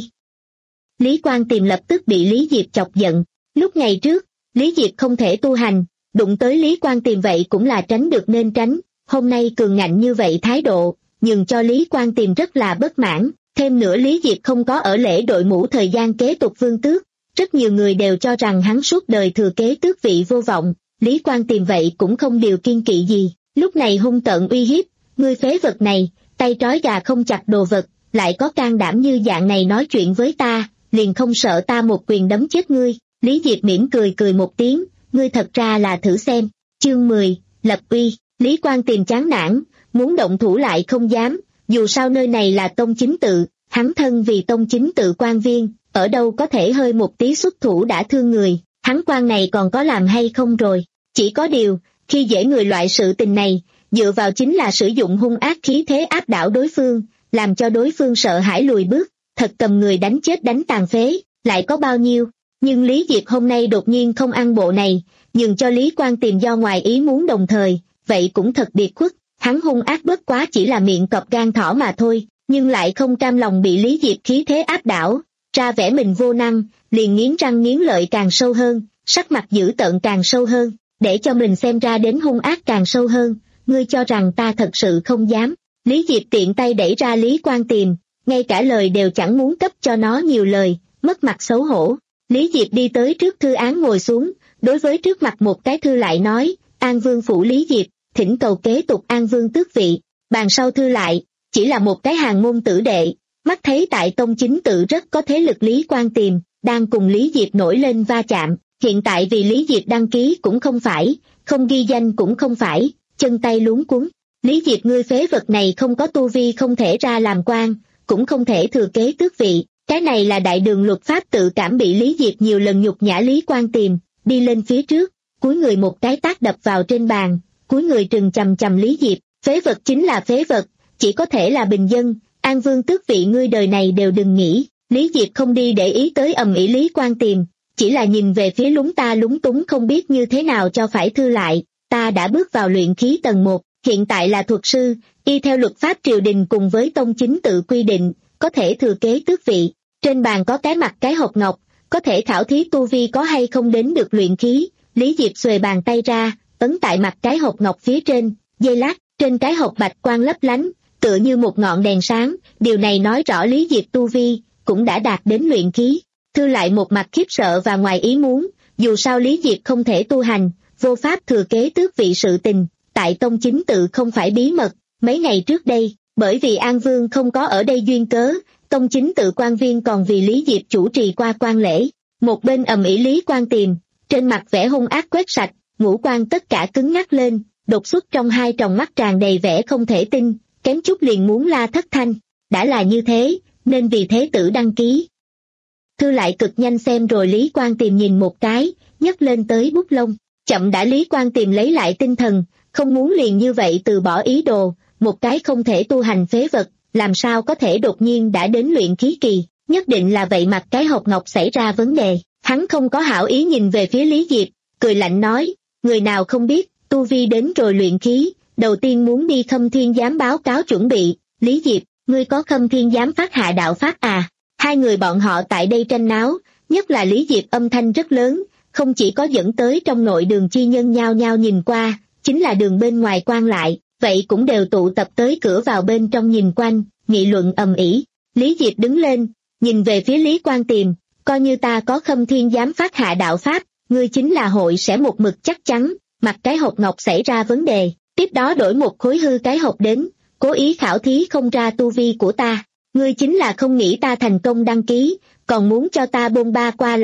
Lý Quan Tiềm lập tức bị Lý Diệp chọc giận, lúc ngày trước, Lý Diệp không thể tu hành, đụng tới Lý Quan Tiềm vậy cũng là tránh được nên tránh, hôm nay cường ngạnh như vậy thái độ, nhưng cho Lý Quan Tiềm rất là bất mãn, thêm nữa Lý Diệp không có ở lễ đội mũ thời gian kế tục vương tước, rất nhiều người đều cho rằng hắn suốt đời thừa kế tước vị vô vọng, Lý Quan Tiềm vậy cũng không điều kiên kỵ gì, lúc này hung tợn uy hiếp, ngươi phế vật này, tay trói gà không chặt đồ vật, lại có can đảm như dạng này nói chuyện với ta, liền không sợ ta một quyền đấm chết ngươi. Lý Diệp mỉm cười cười một tiếng, ngươi thật ra là thử xem. Chương mười, lập uy. Lý Quan Tiềm chán nản, muốn động thủ lại không dám, dù sao nơi này là tông chính tự, hắn thân vì tông chính tự quan viên, ở đâu có thể hơi một tí xuất thủ đã thương người, hắn quan này còn có làm hay không rồi. Chỉ có điều, khi dễ người loại sự tình này, dựa vào chính là sử dụng hung ác khí thế áp đảo đối phương, làm cho đối phương sợ hãi lùi bước, thật cầm người đánh chết đánh tàn phế, lại có bao nhiêu. Nhưng Lý Diệp hôm nay đột nhiên không ăn bộ này, nhưng cho Lý Quan Tiềm do ngoài ý muốn đồng thời, vậy cũng thật biệt khuất, hắn hung ác bất quá chỉ là miệng cọp gan thỏ mà thôi, nhưng lại không cam lòng bị Lý Diệp khí thế áp đảo, ra vẻ mình vô năng, liền nghiến răng nghiến lợi càng sâu hơn, sắc mặt dữ tợn càng sâu hơn, để cho mình xem ra đến hung ác càng sâu hơn, ngươi cho rằng ta thật sự không dám. Lý Diệp tiện tay đẩy ra Lý Quan Tiềm, ngay cả lời đều chẳng muốn cấp cho nó nhiều lời, mất mặt xấu hổ. Lý Diệp đi tới trước thư án ngồi xuống, đối với trước mặt một cái thư lại nói, An Vương phủ Lý Diệp, thỉnh cầu kế tục An Vương tước vị. Bàn sau thư lại, chỉ là một cái hàng môn tử đệ, mắt thấy tại tông chính tự rất có thế lực Lý Quan Tiềm, đang cùng Lý Diệp nổi lên va chạm, hiện tại vì Lý Diệp đăng ký cũng không phải, không ghi danh cũng không phải, chân tay luống cuống. Lý Diệp ngươi phế vật này không có tu vi không thể ra làm quan, cũng không thể thừa kế tước vị. Cái này là đại đường luật pháp tự cảm bị Lý Diệp nhiều lần nhục nhã Lý Quan Tiềm, đi lên phía trước, cúi người một cái tát đập vào trên bàn, cúi người trừng chằm chằm Lý Diệp, phế vật chính là phế vật, chỉ có thể là bình dân, An Vương tước vị ngươi đời này đều đừng nghĩ. Lý Diệp không đi để ý tới ầm ĩ Lý Quan Tiềm, chỉ là nhìn về phía lúng ta lúng túng không biết như thế nào cho phải thư lại, ta đã bước vào luyện khí tầng một, hiện tại là thuật sư, y theo luật pháp triều đình cùng với tông chính tự quy định, có thể thừa kế tước vị. Trên bàn có cái mặt cái hộp ngọc, có thể khảo thí tu vi có hay không đến được luyện khí. Lý Diệp xuề bàn tay ra, ấn tại mặt cái hộp ngọc phía trên, giây lát, trên cái hộp bạch quang lấp lánh, tựa như một ngọn đèn sáng, điều này nói rõ Lý Diệp tu vi, cũng đã đạt đến luyện khí. Thư lại một mặt khiếp sợ và ngoài ý muốn, dù sao Lý Diệp không thể tu hành, vô pháp thừa kế tước vị sự tình, tại tông chính tự không phải bí mật, mấy ngày trước đây, bởi vì An Vương không có ở đây duyên cớ, tông chính tự quan viên còn vì Lý Diệp chủ trì qua quan lễ, một bên ầm ĩ Lý Quan Tiềm, trên mặt vẻ hung ác quét sạch, ngũ quan tất cả cứng ngắc lên, đột xuất trong hai tròng mắt tràn đầy vẻ không thể tin, kém chút liền muốn la thất thanh, đã là như thế, nên vì thế tử đăng ký. Thư lại cực nhanh xem rồi Lý Quan Tiềm nhìn một cái, nhấc lên tới bút lông, chậm đã Lý Quan Tiềm lấy lại tinh thần, không muốn liền như vậy từ bỏ ý đồ, một cái không thể tu hành phế vật, làm sao có thể đột nhiên đã đến luyện khí kỳ, nhất định là vậy mặt cái hộp ngọc xảy ra vấn đề. Hắn không có hảo ý nhìn về phía Lý Diệp, cười lạnh nói, người nào không biết, tu vi đến rồi luyện khí, đầu tiên muốn đi Khâm Thiên Giám báo cáo chuẩn bị. Lý Diệp, ngươi có Khâm Thiên Giám phát hạ đạo pháp à? Hai người bọn họ tại đây tranh náo, nhất là Lý Diệp âm thanh rất lớn, không chỉ có dẫn tới trong nội đường chi nhân nhao nhao nhìn qua, chính là đường bên ngoài quan lại, vậy cũng đều tụ tập tới cửa vào bên trong nhìn quanh, nghị luận ầm ĩ. Lý Diệp đứng lên, nhìn về phía Lý Quan Tiềm, coi như ta có Khâm Thiên Giám phát hạ đạo pháp, ngươi chính là hội sẽ một mực chắc chắn, mặt cái hộp ngọc xảy ra vấn đề, tiếp đó đổi một khối hư cái hộp đến, cố ý khảo thí không ra tu vi của ta, ngươi chính là không nghĩ ta thành công đăng ký, còn muốn cho ta bôn ba qua lại,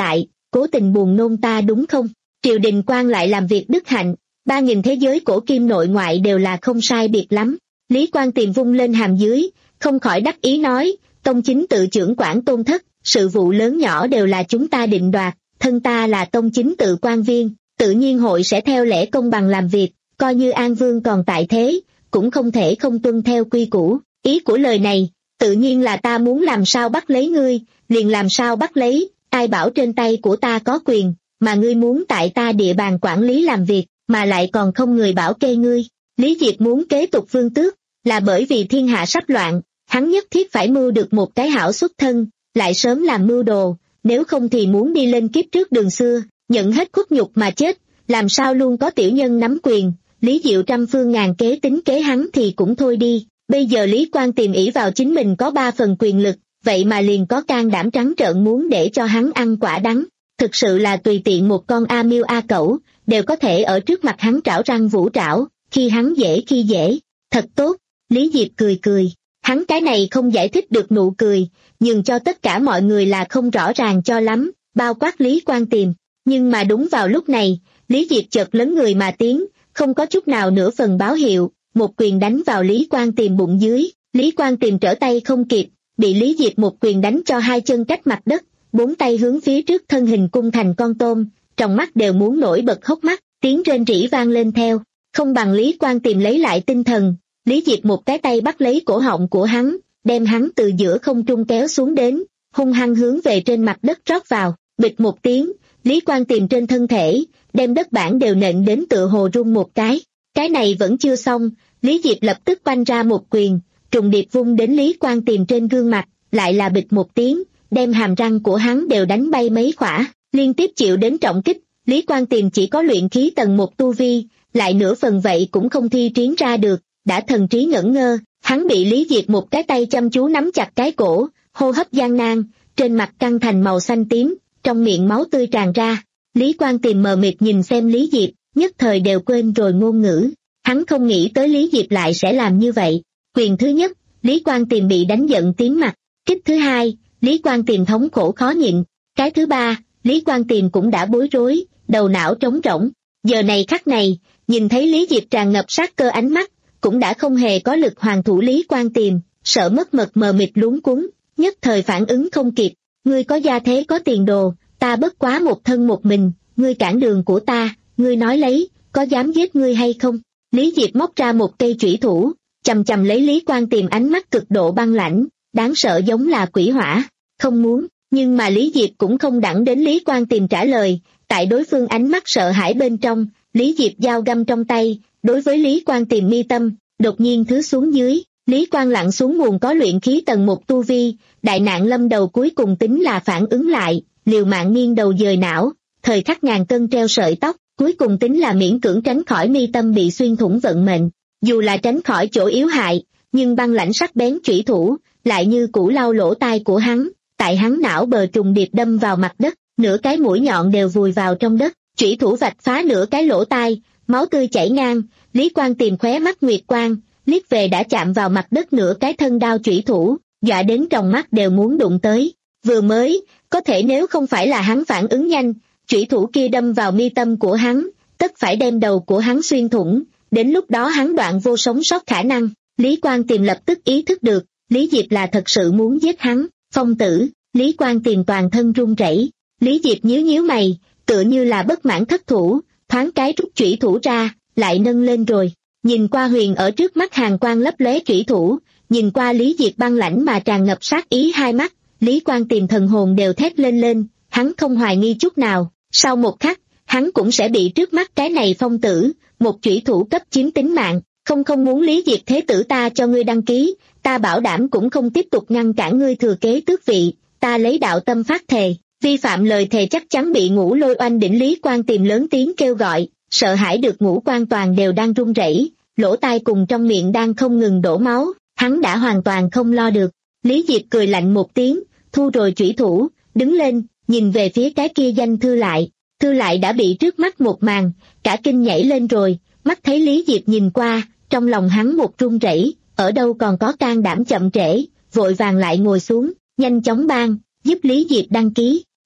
cố tình buồn nôn ta đúng không? Triều đình quan lại làm việc đức hạnh, ba nghìn thế giới cổ kim nội ngoại đều là không sai biệt lắm. Lý Quang Tiềm vung lên hàm dưới, không khỏi đắc ý nói, tông chính tự trưởng quản tôn thất, sự vụ lớn nhỏ đều là chúng ta định đoạt, thân ta là tông chính tự quan viên, tự nhiên hội sẽ theo lẽ công bằng làm việc, coi như An Vương còn tại thế, cũng không thể không tuân theo quy củ. Ý của lời này, tự nhiên là ta muốn làm sao bắt lấy ngươi, liền làm sao bắt lấy, ai bảo trên tay của ta có quyền, mà ngươi muốn tại ta địa bàn quản lý làm việc, mà lại còn không người bảo kê ngươi. Lý Diệp muốn kế tục vương tước, là bởi vì thiên hạ sắp loạn, hắn nhất thiết phải mưu được một cái hảo xuất thân, lại sớm làm mưu đồ, nếu không thì muốn đi lên kiếp trước đường xưa, nhận hết khuất nhục mà chết, làm sao luôn có tiểu nhân nắm quyền. Lý Diệu trăm phương ngàn kế tính kế hắn thì cũng thôi đi, bây giờ Lý Quang Tiềm ỷ vào chính mình có ba phần quyền lực, vậy mà liền có can đảm trắng trợn muốn để cho hắn ăn quả đắng, thực sự là tùy tiện một con a miêu a cẩu, đều có thể ở trước mặt hắn trảo răng vũ trảo, khi hắn dễ khi dễ, thật tốt. Lý Diệp cười cười, hắn cái này không giải thích được nụ cười, nhưng cho tất cả mọi người là không rõ ràng cho lắm, bao quát Lý Quang Tiềm, nhưng mà đúng vào lúc này, Lý Diệp chợt lớn người mà tiến, không có chút nào nửa phần báo hiệu, một quyền đánh vào Lý Quang Tiềm bụng dưới, Lý Quang Tiềm trở tay không kịp, bị Lý Diệp một quyền đánh cho hai chân cách mặt đất, bốn tay hướng phía trước thân hình cung thành con tôm, trong mắt đều muốn nổi bật hốc mắt, tiếng rên rỉ vang lên theo, không bằng Lý Quang Tiềm lấy lại tinh thần, Lý Diệp một cái tay bắt lấy cổ họng của hắn, đem hắn từ giữa không trung kéo xuống đến, hung hăng hướng về trên mặt đất rót vào, bịch một tiếng, Lý Quang Tiềm trên thân thể, đem đất bản đều nện đến tựa hồ rung một cái. Cái này vẫn chưa xong, Lý Diệp lập tức quanh ra một quyền, trùng điệp vung đến Lý Quang Tiềm trên gương mặt, lại là bịch một tiếng, đem hàm răng của hắn đều đánh bay mấy khỏa, liên tiếp chịu đến trọng kích. Lý Quang Tiềm chỉ có luyện khí tầng một tu vi, lại nửa phần vậy cũng không thi triển ra được, đã thần trí ngẩn ngơ, hắn bị Lý Diệp một cái tay chăm chú nắm chặt cái cổ, hô hấp gian nan, trên mặt căng thành màu xanh tím, trong miệng máu tươi tràn ra. Lý Quang Tiềm mờ mịt nhìn xem Lý Diệp, nhất thời đều quên rồi ngôn ngữ, hắn không nghĩ tới Lý Diệp lại sẽ làm như vậy. Quyền thứ nhất, Lý Quang Tiềm bị đánh giận tím mặt, kích thứ hai, Lý Quang Tiềm thống khổ khó nhịn, cái thứ ba, Lý Quang Tiềm cũng đã bối rối, đầu não trống rỗng. Giờ này khắc này, nhìn thấy Lý Diệp tràn ngập sát cơ ánh mắt, cũng đã không hề có lực hoàn thủ Lý Quang Tiềm, sợ mất mật mờ mịt luống cuống, nhất thời phản ứng không kịp, ngươi có gia thế có tiền đồ, ta bất quá một thân một mình, ngươi cản đường của ta, ngươi nói lấy, có dám giết ngươi hay không? Lý Diệp móc ra một cây chủy thủ, chầm chầm lấy Lý Quang Tiềm ánh mắt cực độ băng lãnh, đáng sợ giống là quỷ hỏa, không muốn, nhưng mà Lý Diệp cũng không đẳng đến Lý Quang Tiềm trả lời, tại đối phương ánh mắt sợ hãi bên trong, Lý Diệp dao găm trong tay, đối với Lý Quang Tiềm mi tâm, đột nhiên thứ xuống dưới, Lý Quang lặn xuống nguồn có luyện khí tầng một tu vi, đại nạn lâm đầu cuối cùng tính là phản ứng lại, liều mạng nghiêng đầu dời não, thời khắc ngàn cân treo sợi tóc, cuối cùng tính là miễn cưỡng tránh khỏi mi tâm bị xuyên thủng vận mệnh, dù là tránh khỏi chỗ yếu hại, nhưng băng lãnh sắc bén chủy thủ, lại như củ lau lỗ tai của hắn, tại hắn não bờ trùng điệp đâm vào mặt đất, nửa cái mũi nhọn đều vùi vào trong đất, chủy thủ vạch phá nửa cái lỗ tai, máu tươi chảy ngang, Lý Quang Tiềm khóe mắt nguyệt quang, liếc về đã chạm vào mặt đất nửa cái thân đao chủy thủ, dọa đến trong mắt đều muốn đụng tới. Vừa mới, có thể nếu không phải là hắn phản ứng nhanh, chủy thủ kia đâm vào mi tâm của hắn, tất phải đem đầu của hắn xuyên thủng, đến lúc đó hắn đoạn vô sống sót khả năng. Lý Quang Tiềm lập tức ý thức được, Lý Diệp là thật sự muốn giết hắn, phong tử. Lý Quang Tiềm toàn thân run rẩy, Lý Diệp nhíu nhíu mày, tựa như là bất mãn thất thủ, thoáng cái rút chủy thủ ra, lại nâng lên rồi, nhìn qua huyền ở trước mắt hàn quang lấp lóe chủy thủ, nhìn qua Lý Diệp băng lãnh mà tràn ngập sát ý hai mắt, Lý Quang Tiềm thần hồn đều thét lên lên, hắn không hoài nghi chút nào, sau một khắc, hắn cũng sẽ bị trước mắt cái này phong tử, một chủy thủ cấp chiếm tính mạng, không không muốn Lý Diệp thế tử ta cho ngươi đăng ký, ta bảo đảm cũng không tiếp tục ngăn cản ngươi thừa kế tước vị, ta lấy đạo tâm phát thề, vi phạm lời thề chắc chắn bị Ngũ Lôi oanh đỉnh. Lý Quang Tiềm lớn tiếng kêu gọi, sợ hãi được ngũ quan toàn đều đang run rẩy, lỗ tai cùng trong miệng đang không ngừng đổ máu, hắn đã hoàn toàn không lo được. Lý Diệp cười lạnh một tiếng, thu rồi chủy thủ, đứng lên, nhìn về phía cái kia danh thư lại, thư lại đã bị trước mắt một màn, cả kinh nhảy lên rồi, mắt thấy Lý Diệp nhìn qua, trong lòng hắn một run rẩy, ở đâu còn có can đảm chậm trễ, vội vàng lại ngồi xuống, nhanh chóng ban, giúp Lý Diệp đăng ký.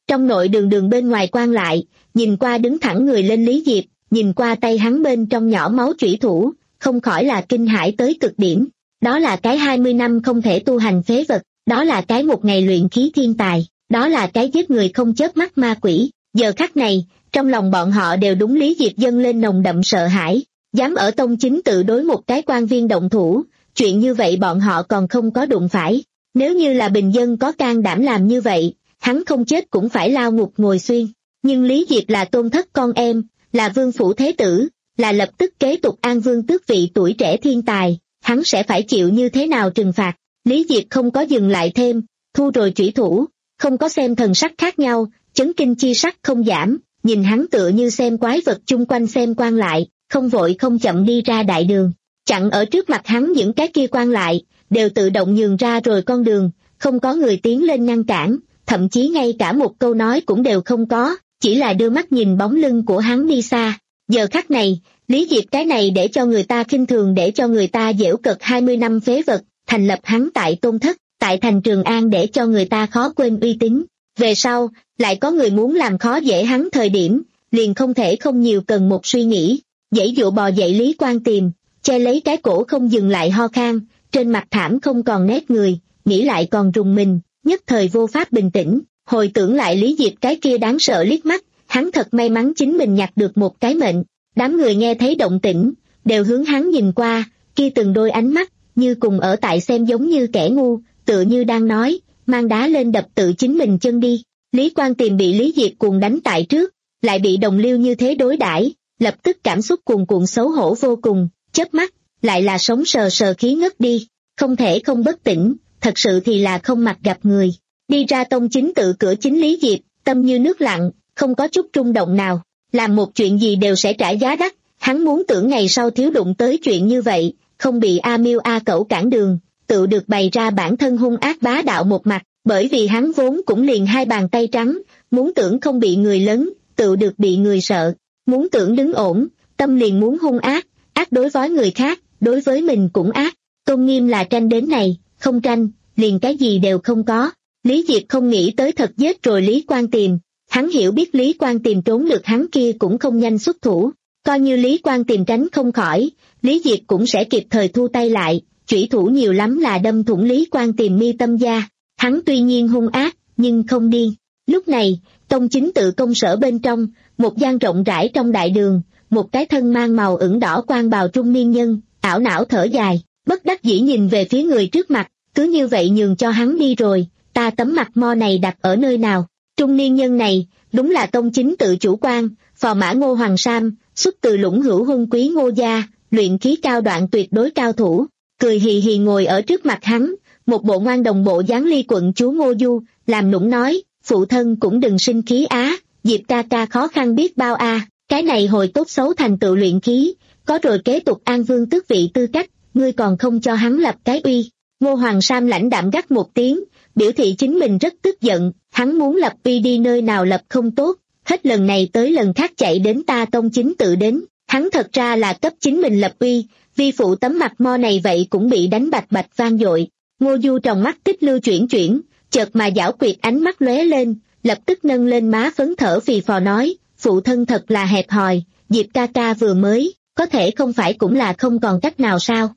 Trong nội đường đường bên ngoài quan lại, nhìn qua đứng thẳng người lên Lý Diệp, nhìn qua tay hắn bên trong nhỏ máu chủy thủ, không khỏi là kinh hãi tới cực điểm. Đó là cái hai mươi năm không thể tu hành phế vật, đó là cái một ngày luyện khí thiên tài, đó là cái giết người không chớp mắt ma quỷ. Giờ khắc này, trong lòng bọn họ đều đúng Lý Diệp dâng lên nồng đậm sợ hãi, dám ở tông chính tự đối một cái quan viên động thủ, chuyện như vậy bọn họ còn không có đụng phải. Nếu như là bình dân có can đảm làm như vậy, hắn không chết cũng phải lao ngục ngồi xuyên. Nhưng Lý Diệp là tôn thất con em, là vương phủ thế tử, là lập tức kế tục An Vương tước vị tuổi trẻ thiên tài, hắn sẽ phải chịu như thế nào trừng phạt. Lý Diệp không có dừng lại thêm, thu rồi chủy thủ, không có xem thần sắc khác nhau, chấn kinh chi sắc không giảm, nhìn hắn tựa như xem quái vật chung quanh xem quan lại, không vội không chậm đi ra đại đường. Chặn ở trước mặt hắn những cái kia quan lại, đều tự động nhường ra rồi con đường, không có người tiến lên ngăn cản, thậm chí ngay cả một câu nói cũng đều không có, chỉ là đưa mắt nhìn bóng lưng của hắn đi xa. Giờ khắc này, Lý Diệp cái này để cho người ta khinh thường, để cho người ta giễu cợt hai mươi năm phế vật, thành lập hắn tại tôn thất, tại thành Trường An để cho người ta khó quên uy tín. Về sau, lại có người muốn làm khó dễ hắn thời điểm, liền không thể không nhiều cần một suy nghĩ, dãy dụ bò dậy Lý Quan Tiềm, che lấy cái cổ không dừng lại ho khan, trên mặt thảm không còn nét người, nghĩ lại còn rùng mình, nhất thời vô pháp bình tĩnh, hồi tưởng lại Lý Diệp cái kia đáng sợ liếc mắt, hắn thật may mắn chính mình nhặt được một cái mệnh. Đám người nghe thấy động tĩnh, đều hướng hắn nhìn qua, kia từng đôi ánh mắt, như cùng ở tại xem giống như kẻ ngu, tựa như đang nói, mang đá lên đập tự chính mình chân đi. Lý Quan Tiềm bị Lý Diệp cuồng đánh tại trước, lại bị đồng liêu như thế đối đãi, lập tức cảm xúc cuồn cuộn xấu hổ vô cùng, chớp mắt, lại là sống sờ sờ khí ngất đi, không thể không bất tỉnh, thật sự thì là không mặt gặp người. Đi ra tông chính tự cửa chính Lý Diệp, tâm như nước lặng, không có chút rung động nào, làm một chuyện gì đều sẽ trả giá đắt, hắn muốn tưởng ngày sau thiếu đụng tới chuyện như vậy, không bị A Miêu A Cẩu cản đường, tự được bày ra bản thân hung ác bá đạo một mặt, bởi vì hắn vốn cũng liền hai bàn tay trắng, muốn tưởng không bị người lớn, tự được bị người sợ, muốn tưởng đứng ổn, tâm liền muốn hung ác, ác đối với người khác, đối với mình cũng ác. Tôn nghiêm là tranh đến này, không tranh, liền cái gì đều không có. Lý Diệp không nghĩ tới thật giết rồi Lý Quan Tiềm, hắn hiểu biết Lý Quan Tiềm trốn được hắn kia cũng không nhanh xuất thủ, coi như Lý Quan Tiềm tránh không khỏi, Lý Diệp cũng sẽ kịp thời thu tay lại, chủy thủ nhiều lắm là đâm thủng Lý Quan Tiềm mi tâm da. Hắn tuy nhiên hung ác, nhưng không điên. Lúc này, tông chính tự công sở bên trong, một gian rộng rãi trong đại đường, một cái thân mang màu ửng đỏ quan bào trung niên nhân, ảo não thở dài, bất đắc dĩ nhìn về phía người trước mặt, cứ như vậy nhường cho hắn đi rồi, ta tấm mặt mo này đặt ở nơi nào. Trung niên nhân này, đúng là tông chính tự chủ quan, phò mã Ngô Hoàng Sam, xuất từ lũng hữu huân quý Ngô gia, luyện khí cao đoạn tuyệt đối cao thủ, cười hì hì ngồi ở trước mặt hắn, một bộ ngoan đồng bộ dáng ly quận chúa Ngô Du, làm nũng nói, phụ thân cũng đừng sinh khí á, Diệp ca ca khó khăn biết bao a, à. Cái này hồi tốt xấu thành tựu luyện khí, có rồi kế tục An Vương tước vị tư cách, ngươi còn không cho hắn lập cái uy. Ngô Hoàng Sam lãnh đạm gắt một tiếng, biểu thị chính mình rất tức giận, hắn muốn lập uy đi nơi nào lập không tốt, hết lần này tới lần khác chạy đến ta tông chính tự đến, hắn thật ra là cấp chính mình lập uy, vi phụ tấm mặt mo này vậy cũng bị đánh bạch bạch vang dội. Ngô Du trong mắt kích lưu chuyển chuyển, chợt mà giảo quyệt ánh mắt lóe lên, lập tức nâng lên má phấn thở phì phò nói, phụ thân thật là hẹp hòi, Diệp ca ca vừa mới, có thể không phải cũng là không còn cách nào sao.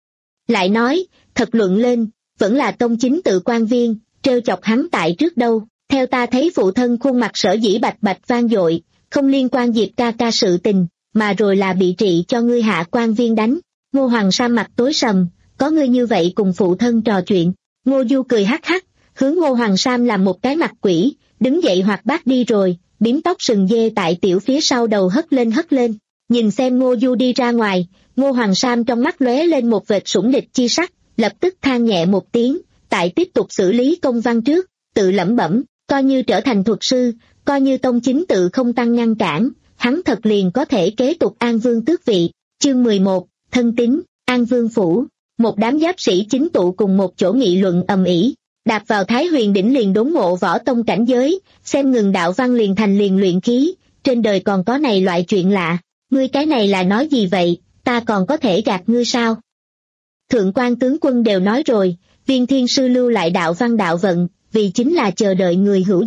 Lại nói, thật luận lên, vẫn là tông chính tự quan viên, trêu chọc hắn tại trước đâu, theo ta thấy phụ thân khuôn mặt sở dĩ bạch bạch vang dội, không liên quan Diệp ca ca sự tình, mà rồi là bị trị cho ngươi hạ quan viên đánh. Ngô Hoàng Sa mặt tối sầm, có ngươi như vậy cùng phụ thân trò chuyện. Ngô Du cười hắc hắc, hướng Ngô Hoàng Sam làm một cái mặt quỷ, đứng dậy hoạt bát đi rồi, bím tóc sừng dê tại tiểu phía sau đầu hất lên hất lên. Nhìn xem Ngô Du đi ra ngoài, Ngô Hoàng Sam trong mắt lóe lên một vệt sủng địch chi sắc, lập tức than nhẹ một tiếng, tại tiếp tục xử lý công văn trước, tự lẩm bẩm, coi như trở thành thuật sư, coi như tông chính tự không tăng ngăn cản, hắn thật liền có thể kế tục An Vương tước vị. Chương mười một, thân tín, An Vương phủ. Một đám giáp sĩ chính tụ cùng một chỗ nghị luận ầm ĩ, đạp vào Thái Huyền đỉnh liền đốn ngộ võ tông cảnh giới, xem ngừng đạo văn liền thành liền luyện khí, trên đời còn có này loại chuyện lạ, ngươi cái này là nói gì vậy, ta còn có thể gạt ngươi sao? Thượng quan tướng quân đều nói rồi, Viên Thiên Sư lưu lại đạo văn đạo vận, vì chính là chờ đợi người hữu duyên,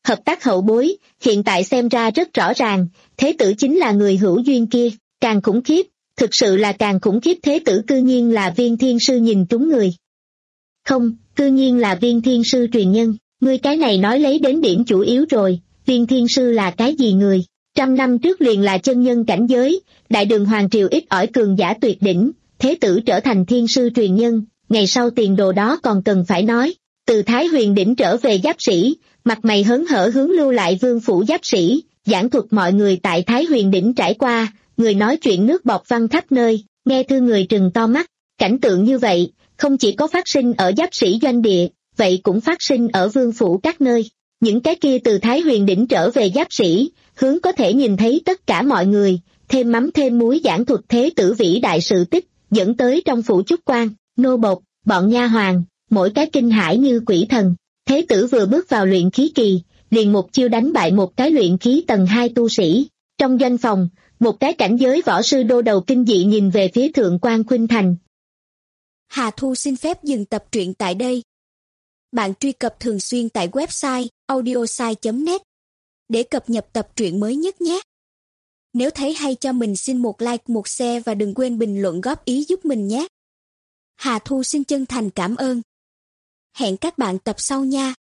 Hợp tác hậu bối, hiện tại xem ra rất rõ ràng, thế tử chính là người hữu duyên kia, càng khủng khiếp, thực sự là càng khủng khiếp, thế tử cư nhiên là Viên Thiên Sư nhìn trúng người. Không, cư nhiên là Viên Thiên Sư truyền nhân, ngươi cái này nói lấy đến điểm chủ yếu rồi, Viên Thiên Sư là cái gì người? Trăm năm trước liền là chân nhân cảnh giới, đại đường hoàng triều ít ỏi cường giả tuyệt đỉnh, thế tử trở thành Thiên Sư truyền nhân, ngày sau tiền đồ đó còn cần phải nói. Từ Thái Huyền đỉnh trở về Giáp Sĩ, mặt mày hớn hở hướng lưu lại vương phủ Giáp Sĩ, giảng thuật mọi người tại Thái Huyền đỉnh trải qua, người nói chuyện nước bọt văng khắp nơi, nghe thư người trừng to mắt. Cảnh tượng như vậy, không chỉ có phát sinh ở Giáp Sĩ doanh địa, vậy cũng phát sinh ở vương phủ các nơi. Những cái kia từ Thái Huyền đỉnh trở về Giáp Sĩ, hướng có thể nhìn thấy tất cả mọi người, thêm mắm thêm muối giảng thuật thế tử vĩ đại sự tích, dẫn tới trong phủ chúc quan, nô bộc, bọn nha hoàn, mỗi cái kinh hãi như quỷ thần. Thế tử vừa bước vào luyện khí kỳ, liền một chiêu đánh bại một cái luyện khí tầng hai tu sĩ. Trong doanh phòng, một cái cảnh giới võ sư đô đầu kinh dị nhìn về phía Thượng quan Khuynh Thành. Hà Thu xin phép dừng tập truyện tại đây. Bạn truy cập thường xuyên tại website audiosai chấm net để cập nhật tập truyện mới nhất nhé. Nếu thấy hay cho mình xin một like, một share và đừng quên bình luận góp ý giúp mình nhé. Hà Thu xin chân thành cảm ơn. Hẹn các bạn tập sau nha.